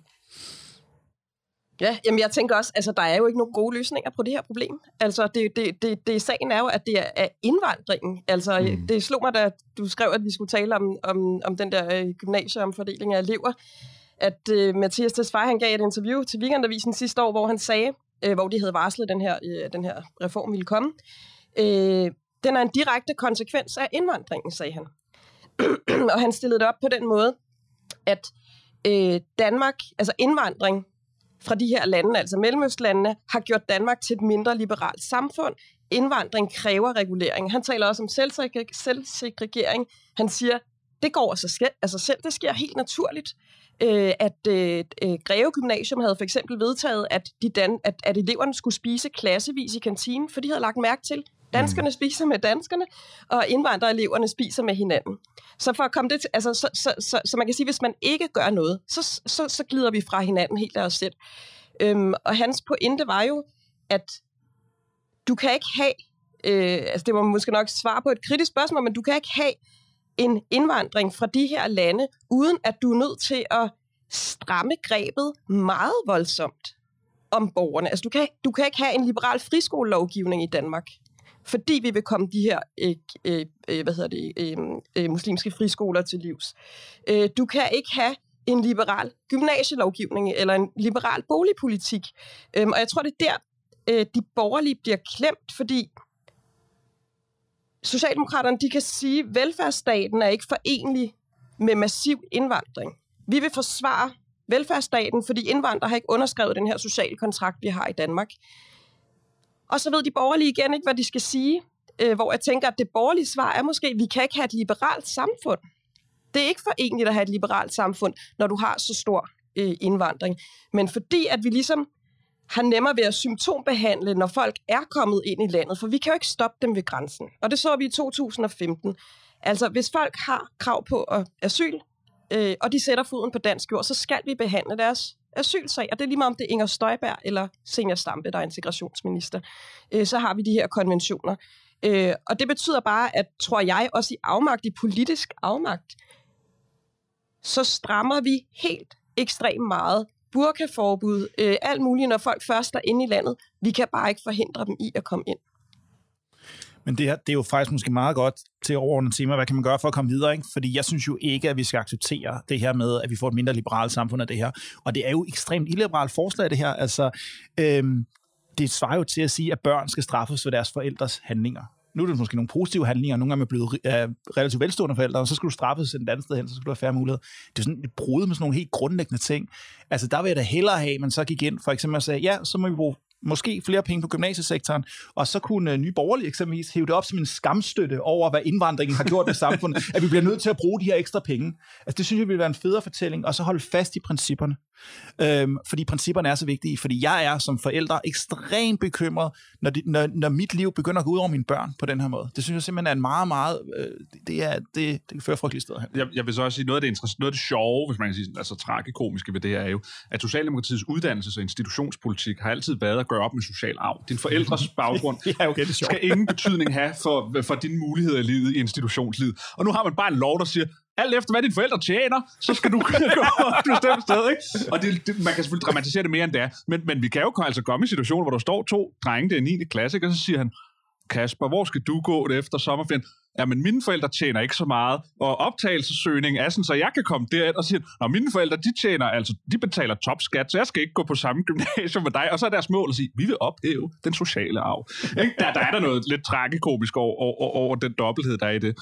Ja, jamen jeg tænker også, altså der er jo ikke nogen gode løsninger på det her problem. Altså det, det, det, det sagen er jo, at det er indvandringen. Altså mm. det slog mig, da du skrev, at vi skulle tale om, om, om den der gymnasieomfordeling af elever, at uh, Mathias Tesfaye, han gav et interview til Weekendavisen sidste år, hvor han sagde, øh, hvor de havde varslet, den her, øh, den her reform ville komme. Øh, den er en direkte konsekvens af indvandringen, sagde han. Og han stillede det op på den måde, at øh, Danmark, altså indvandring fra de her lande, altså Mellemøstlandene, har gjort Danmark til et mindre liberalt samfund. Indvandring kræver regulering. Han taler også om selvsegregering. Han siger, det går af sig selv. Det sker helt naturligt. Øh, at øh, Greve Gymnasium havde for eksempel vedtaget, at, de dan- at, at eleverne skulle spise klassevis i kantinen, for de havde lagt mærke til, danskerne spiser med danskerne, og indvandrereleverne spiser med hinanden. Så for at komme det til, altså, så, så, så, så man kan sige, hvis man ikke gør noget, så, så, så glider vi fra hinanden helt af os selv. Øhm, og hans pointe var jo, at du kan ikke have, øh, altså det var måske nok svar på et kritisk spørgsmål, men du kan ikke have en indvandring fra de her lande, uden at du er nødt til at stramme grebet meget voldsomt om borgerne. Altså du kan, du kan ikke have en liberal friskolelovgivning i Danmark, fordi vi vil komme de her øh, øh, hvad hedder det, øh, øh, muslimske friskoler til livs. Øh, du kan ikke have en liberal gymnasielovgivning eller en liberal boligpolitik. Øh, og jeg tror, det er der, øh, de borgerlige bliver klemt, fordi Socialdemokraterne, de kan sige, at velfærdsstaten er ikke forenlig med massiv indvandring. Vi vil forsvare velfærdsstaten, fordi indvandrere har ikke underskrevet den her sociale kontrakt, vi har i Danmark. Og så ved de borgerlige igen ikke, hvad de skal sige, øh, hvor jeg tænker, at det borgerlige svar er måske, at vi kan ikke have et liberalt samfund. Det er ikke forenligt at have et liberalt samfund, når du har så stor øh, indvandring. Men fordi, at vi ligesom har nemmere ved at symptombehandle, når folk er kommet ind i landet, for vi kan jo ikke stoppe dem ved grænsen. Og det så vi i to tusind og femten. Altså, hvis folk har krav på asyl, øh, og de sætter foden på dansk jord, så skal vi behandle deres asylsag. Og det er lige meget om det er Inger Støjberg eller Zenia Stampe, der er integrationsminister. Øh, så har vi de her konventioner. Øh, og det betyder bare, at, tror jeg, også i afmagt, i politisk afmagt, så strammer vi helt ekstremt meget burkaforbud, øh, alt muligt, når folk først er inde i landet. Vi kan bare ikke forhindre dem i at komme ind. Men det her, det er jo faktisk måske meget godt til overordnet tema. Hvad kan man gøre for at komme videre? Ikke? Fordi jeg synes jo ikke, at vi skal acceptere det her med, at vi får et mindre liberalt samfund af det her. Og det er jo ekstremt illiberalt forslag, det her. Altså, øhm, det svarer jo til at sige, at børn skal straffes for deres forældres handlinger. Nu er det måske nogle positive handlinger, nogle gange er blevet øh, relativt velstående forældre, og så skal du straffes et andet sted hen, så skal du have færre muligheder. Det er sådan et brud med sådan nogle helt grundlæggende ting. Altså der vil jeg da hellere have, at man så gik ind for eksempel og sagde, ja, så må vi bruge måske flere penge på gymnasiesektoren, og så kunne uh, Nye Borgerlige eksempelvis hæve det op som en skamstøtte over, hvad indvandringen har gjort i samfundet, at vi bliver nødt til at bruge de her ekstra penge. Altså det synes jeg ville være en federe fortælling, og så holde fast i principperne. Øhm, fordi principperne er så vigtige, fordi jeg er som forælder ekstremt bekymret, når, de, når, når mit liv begynder at gå ud over mine børn på den her måde. Det synes jeg simpelthen er en meget, meget, øh, det, er, det, det kan føre frygteligt sted hen. Jeg, jeg vil så også sige, noget af det interessante, noget af det sjove, hvis man kan sige, altså tragikomiske ved det her er jo, at Socialdemokratiets uddannelses- og institutionspolitik har altid været at gøre op med social arv. Din forældres baggrund ja, okay, det skal ingen betydning have for, for dine muligheder i livet, i institutionslivet. Og nu har man bare en lov, der siger, alt efter hvad dine forældre tjener, så skal du gå et bestemt sted, ikke? Og det, det, man kan selvfølgelig dramatisere det mere end det er, men, men vi kan jo altså komme i situationer, hvor der står to drenge, det er niende klasse, og så siger han, Kasper, hvor skal du gå det efter sommerferien? Ja, men mine forældre tjener ikke så meget, og optagelsessøgning er sådan, så jeg kan komme derind og sige, at mine forældre, de tjener, altså, de betaler topskat, så jeg skal ikke gå på samme gymnasium med dig, og så er deres mål at sige, vi vil ophæve den sociale arv. Der, der er der noget lidt tragikomisk over, over, over den dobbelthed, der er i det.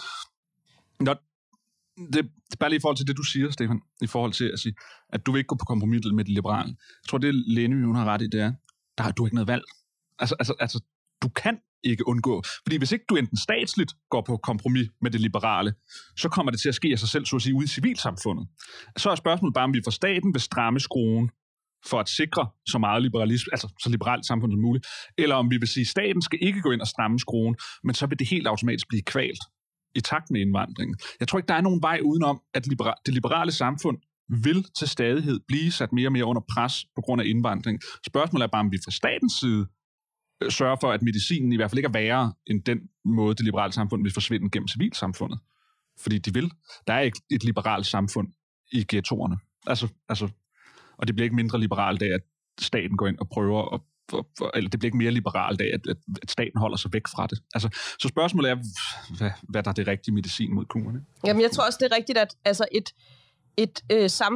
Nå, det, det er bare lige i forhold til det, du siger, Stefan, i forhold til at sige, at du vil ikke gå på kompromis med det liberale. Jeg tror, det Lene, hun har ret i, det er, der har du ikke noget valg. Altså, altså, altså du kan ikke undgå. Fordi hvis ikke du enten statsligt går på kompromis med det liberale, så kommer det til at ske af sig selv, så at sige, ude i civilsamfundet. Så er spørgsmålet bare, om vi fra staten vil stramme skruen for at sikre så meget liberalisme, altså så liberalt samfund som muligt, eller om vi vil sige, at staten skal ikke gå ind og stramme skruen, men så vil det helt automatisk blive kvalt i takt med indvandringen. Jeg tror ikke, der er nogen vej udenom, at libera- det liberale samfund vil til stadighed blive sat mere og mere under pres på grund af indvandring. Spørgsmålet er bare, om vi fra statens side sørger for, at medicinen i hvert fald ikke er værre end den måde, det liberale samfund vil forsvinde gennem civilsamfundet. Fordi de vil. Der er ikke et liberalt samfund i ghettoerne. Altså, altså, og det bliver ikke mindre liberalt af, at staten går ind og prøver at For, for, eller det bliver ikke mere liberalt af, at, at staten holder sig væk fra det. Altså, så spørgsmålet er, hvad, hvad der er det rigtige medicin mod kuren? Jamen, jeg tror også, det er rigtigt, at altså et, et øh, samfund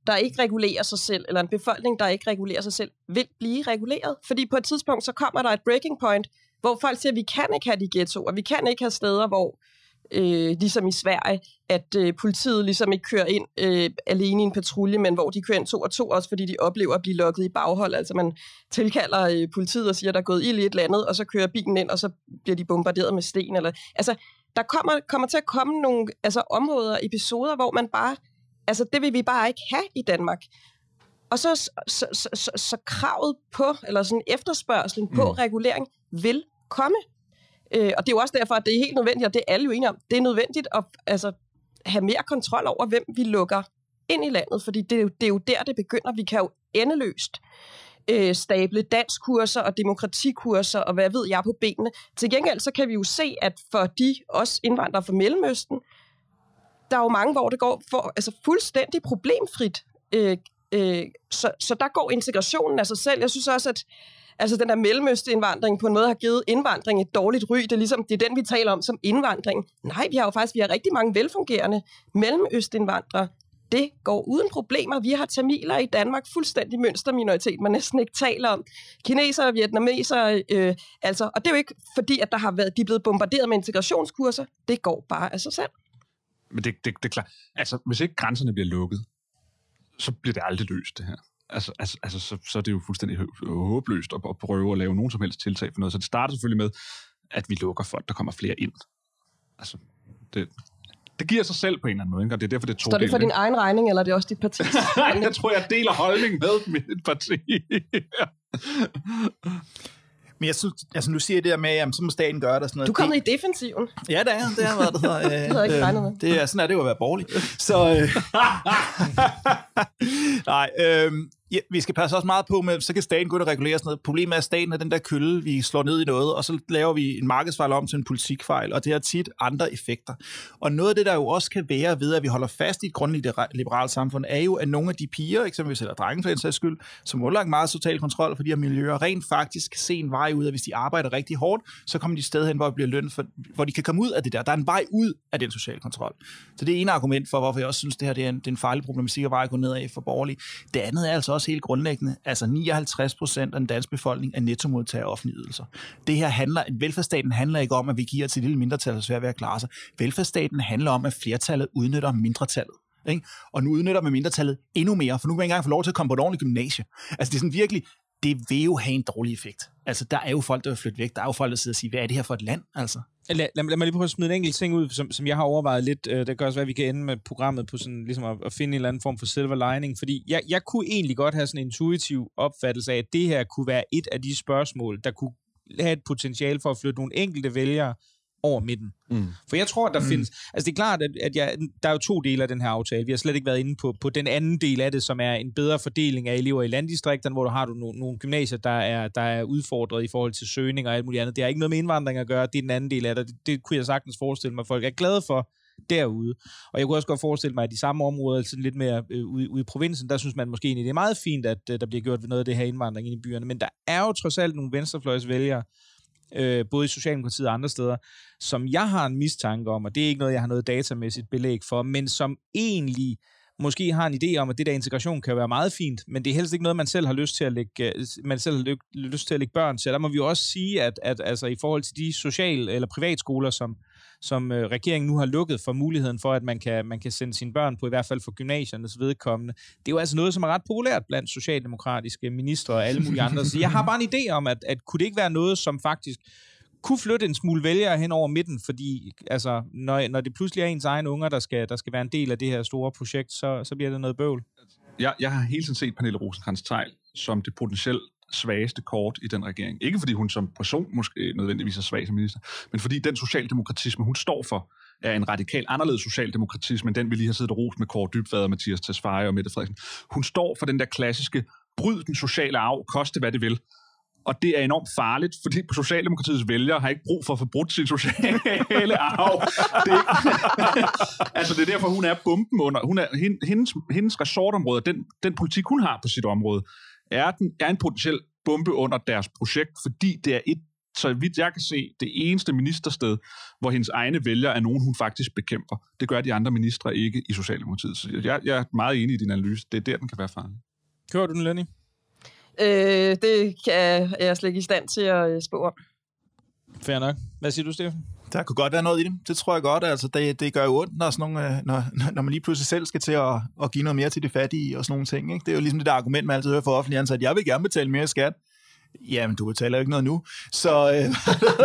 der ikke regulerer sig selv, eller en befolkning, der ikke regulerer sig selv, vil blive reguleret. Fordi på et tidspunkt, så kommer der et breaking point, hvor folk siger, at vi kan ikke have de ghettoer, vi kan ikke have steder, hvor, øh, ligesom i Sverige, at øh, politiet ligesom ikke kører ind øh, alene i en patrulje, men hvor de kører ind to og to, også fordi de oplever at blive lukket i baghold. Altså man tilkalder øh, politiet og siger, at der er gået ild i et eller andet, og så kører bilen ind, og så bliver de bombarderet med sten. Eller, altså, der kommer, kommer til at komme nogle altså, områder, episoder, hvor man bare, altså det vil vi bare ikke have i Danmark. Og så, så, så, så, så kravet på, eller sådan efterspørgselen på mm. regulering vil komme. Øh, og det er jo også derfor, at det er helt nødvendigt, og det er alle jo enige om, det er nødvendigt at altså, have mere kontrol over, hvem vi lukker ind i landet, fordi det er jo, det er jo der, det begynder. Vi kan jo endeløst øh, stable danskkurser og demokratikurser, og hvad ved jeg på benene. Til gengæld så kan vi jo se, at for de også indvandrere fra Mellemøsten, der er jo mange, hvor det går for, altså fuldstændig problemfrit. Øh, øh, så, så der går integrationen af sig selv. Jeg synes også, at altså den der mellemøstindvandring på en måde har givet indvandring et dårligt ry. Det er ligesom, det er den, vi taler om som indvandring. Nej, vi har jo faktisk vi har rigtig mange velfungerende mellemøstindvandrere. Det går uden problemer. Vi har tamiler i Danmark, fuldstændig mønsterminoritet, man næsten ikke taler om. Kinesere og vietnamesere, øh, altså, og det er jo ikke fordi, at der har været, de er blevet bombarderet med integrationskurser. Det går bare af sig selv. Men det, det, det er klart. Altså, hvis ikke grænserne bliver lukket, så bliver det aldrig løst, det her. Altså, altså, altså så, så er det jo fuldstændig håbløst at, at prøve at lave nogen som helst tiltag for noget. Så det starter selvfølgelig med, at vi lukker folk, der kommer flere ind. Altså, det, det giver sig selv på en eller anden måde, ikke? Og det er derfor, det er to Står det for din egen regning, eller er det også dit parti? Nej, jeg tror, jeg deler holdning med mit parti. Men jeg synes, altså nu siger jeg det der med, at så må staten gøre det og sådan noget. Du er kommet det, i defensiven. Ja, det er. Det er, hvad det hedder. Øh, det havde jeg ikke regnet med. Det er, sådan er det jo at være borgerlig. Så, øh, nej, øh, ja, vi skal passe også meget på med, så kan staten gå ind og regulere sådan noget. Problemet er, at staten er den der kølle, vi slår ned i noget, og så laver vi en markedsfejl om til en politikfejl, og det har tit andre effekter. Og noget af det, der jo også kan være ved, at vi holder fast i et grundliberalt samfund, er jo, at nogle af de piger, eksempelvis eller drenge for en sags skyld, som underlagt meget total kontrol for de her miljøer, rent faktisk kan se en vej ud af, hvis de arbejder rigtig hårdt, så kommer de sted hen, hvor de bliver lønnet, for, hvor de kan komme ud af det der. Der er en vej ud af den sociale kontrol. Så det er en argument for, hvorfor jeg også synes, det her det er en, det er en farlig problematik at vej at gå nedad for borgerlige. Det andet er altså også helt grundlæggende. Altså nioghalvtreds procent af den danske befolkning er nettomodtager af offentlige ydelser. Det her handler, velfærdsstaten handler ikke om, at vi giver til et lille mindretal, så svært ved at klare sig. Velfærdsstaten handler om, at flertallet udnytter mindretallet. Ikke? Og nu udnytter man mindretallet endnu mere, for nu kan man ikke engang få lov til at komme på et ordentligt gymnasie. Altså det er sådan virkelig, det vil jo have en dårlig effekt. Altså der er jo folk, der vil flytte væk. Der er jo folk, der sidder og siger, hvad er det her for et land? Altså. Lad, lad, lad mig lige prøve at smide en enkelt ting ud, som, som jeg har overvejet lidt. Det kan også være, at vi kan ende med programmet på sådan, ligesom at, at finde en eller anden form for silver lining. Fordi jeg, jeg kunne egentlig godt have sådan en intuitiv opfattelse af, at det her kunne være et af de spørgsmål, der kunne have et potentiale for at flytte nogle enkelte vælgere over midten. Mm. For jeg tror, at der mm. findes... Altså det er klart, at, at jeg, der er jo to dele af den her aftale. Vi har slet ikke været inde på, på den anden del af det, som er en bedre fordeling af elever i landdistrikterne, hvor du har du no, nogle gymnasier, der er, der er udfordret i forhold til søgning og alt muligt andet. Det har ikke noget med indvandring at gøre. Det er den anden del af det. Det, det kunne jeg sagtens forestille mig, at folk er glade for derude. Og jeg kunne også godt forestille mig, at de samme områder, sådan lidt mere øh, ude, ude i provinsen, der synes man måske egentlig, det er meget fint, at øh, der bliver gjort ved noget af det her indvandring ind i byerne. Men der er jo trods alt nogle venstrefløjsvælgere, Øh, både i Socialdemokratiet og andre steder, som jeg har en mistanke om, og det er ikke noget, jeg har noget datamæssigt belæg for, men som egentlig måske har en idé om, at det der integration kan være meget fint, men det er helst ikke noget, man selv har lyst til at lægge, man selv har lyst til at lægge børn til. Der må vi jo også sige, at, at altså, i forhold til de social- eller privatskoler, som, som øh, regeringen nu har lukket for muligheden for, at man kan, man kan sende sine børn på, i hvert fald for gymnasiernes vedkommende, det er jo altså noget, som er ret populært blandt socialdemokratiske ministre og alle mulige andre. Så jeg har bare en idé om, at, at kunne det ikke være noget, som faktisk kunne flytte en smule vælgere hen over midten, fordi altså, når, når det pludselig er ens egen unger, der skal, der skal være en del af det her store projekt, så, så bliver det noget bøvl. Jeg, jeg har hele tiden set Pernille Rosenkrantz-Theil som det potentielt svageste kort i den regering. Ikke fordi hun som person måske nødvendigvis er svag som minister, men fordi den socialdemokratisme, hun står for, er en radikal anderledes socialdemokratisme, end den vi lige har siddet og rost med Kåre Dybvad, Mathias Tesfaye og Mette Frederiksen. Hun står for den der klassiske, bryd den sociale arv, koste hvad det vil. Og det er enormt farligt, fordi Socialdemokratiets vælgere har ikke brug for at få brudt sin sociale arv. Det er ikke... altså det er derfor, hun er bomben under. Hun er, hendes, hendes resortområde, den, den politik, hun har på sit område, er, den, er en potentiel bombe under deres projekt, fordi det er et så vidt jeg kan se, det eneste ministersted, hvor hendes egne vælgere er nogen, hun faktisk bekæmper. Det gør de andre ministre ikke i Socialdemokratiet. Så jeg, jeg er meget enig i din analyse. Det er der, den kan være farlig. Kører du den, Lenny? Øh, det kan jeg slet ikke i stand til at spå om. Fair nok. Hvad siger du, Steffen? Der kunne godt være noget i det. Det tror jeg godt. Altså, det, det gør jo ondt, når, sådan nogle, når, når man lige pludselig selv skal til at, at give noget mere til de fattige og sådan nogle ting. Ikke? Det er jo ligesom det der argument, man altid hører fra offentlige ansatte. Jeg vil gerne betale mere skat. Jamen, du betaler jo ikke noget nu. Så... Øh...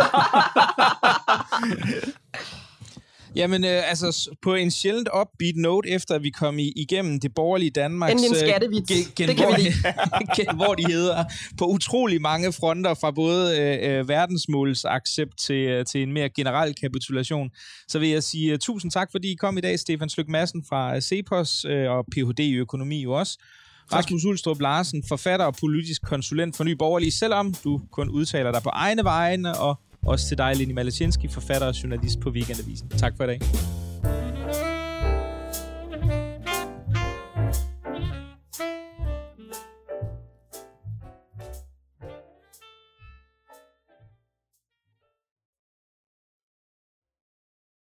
Jamen, øh, altså, på en sjældent upbeat note, efter vi kom i, igennem det borgerlige Danmarks... Endelig en skattevits. Gen, gen, det kan vi lide. gen, hvor de hedder, på utrolig mange fronter, fra både øh, verdensmålsaccept til, til en mere generel kapitulation. Så vil jeg sige uh, tusind tak, fordi I kom i dag, Stefan Sløk Madsen fra CEPOS øh, og P H D i økonomi jo også. Rasmus Ulstrup Larsen, forfatter og politisk konsulent for Nye Borgerlige, selvom du kun udtaler dig på egne vegne, og også til dig, Lenny Malachinsky, forfatter og journalist på Weekendavisen. Tak for i dag.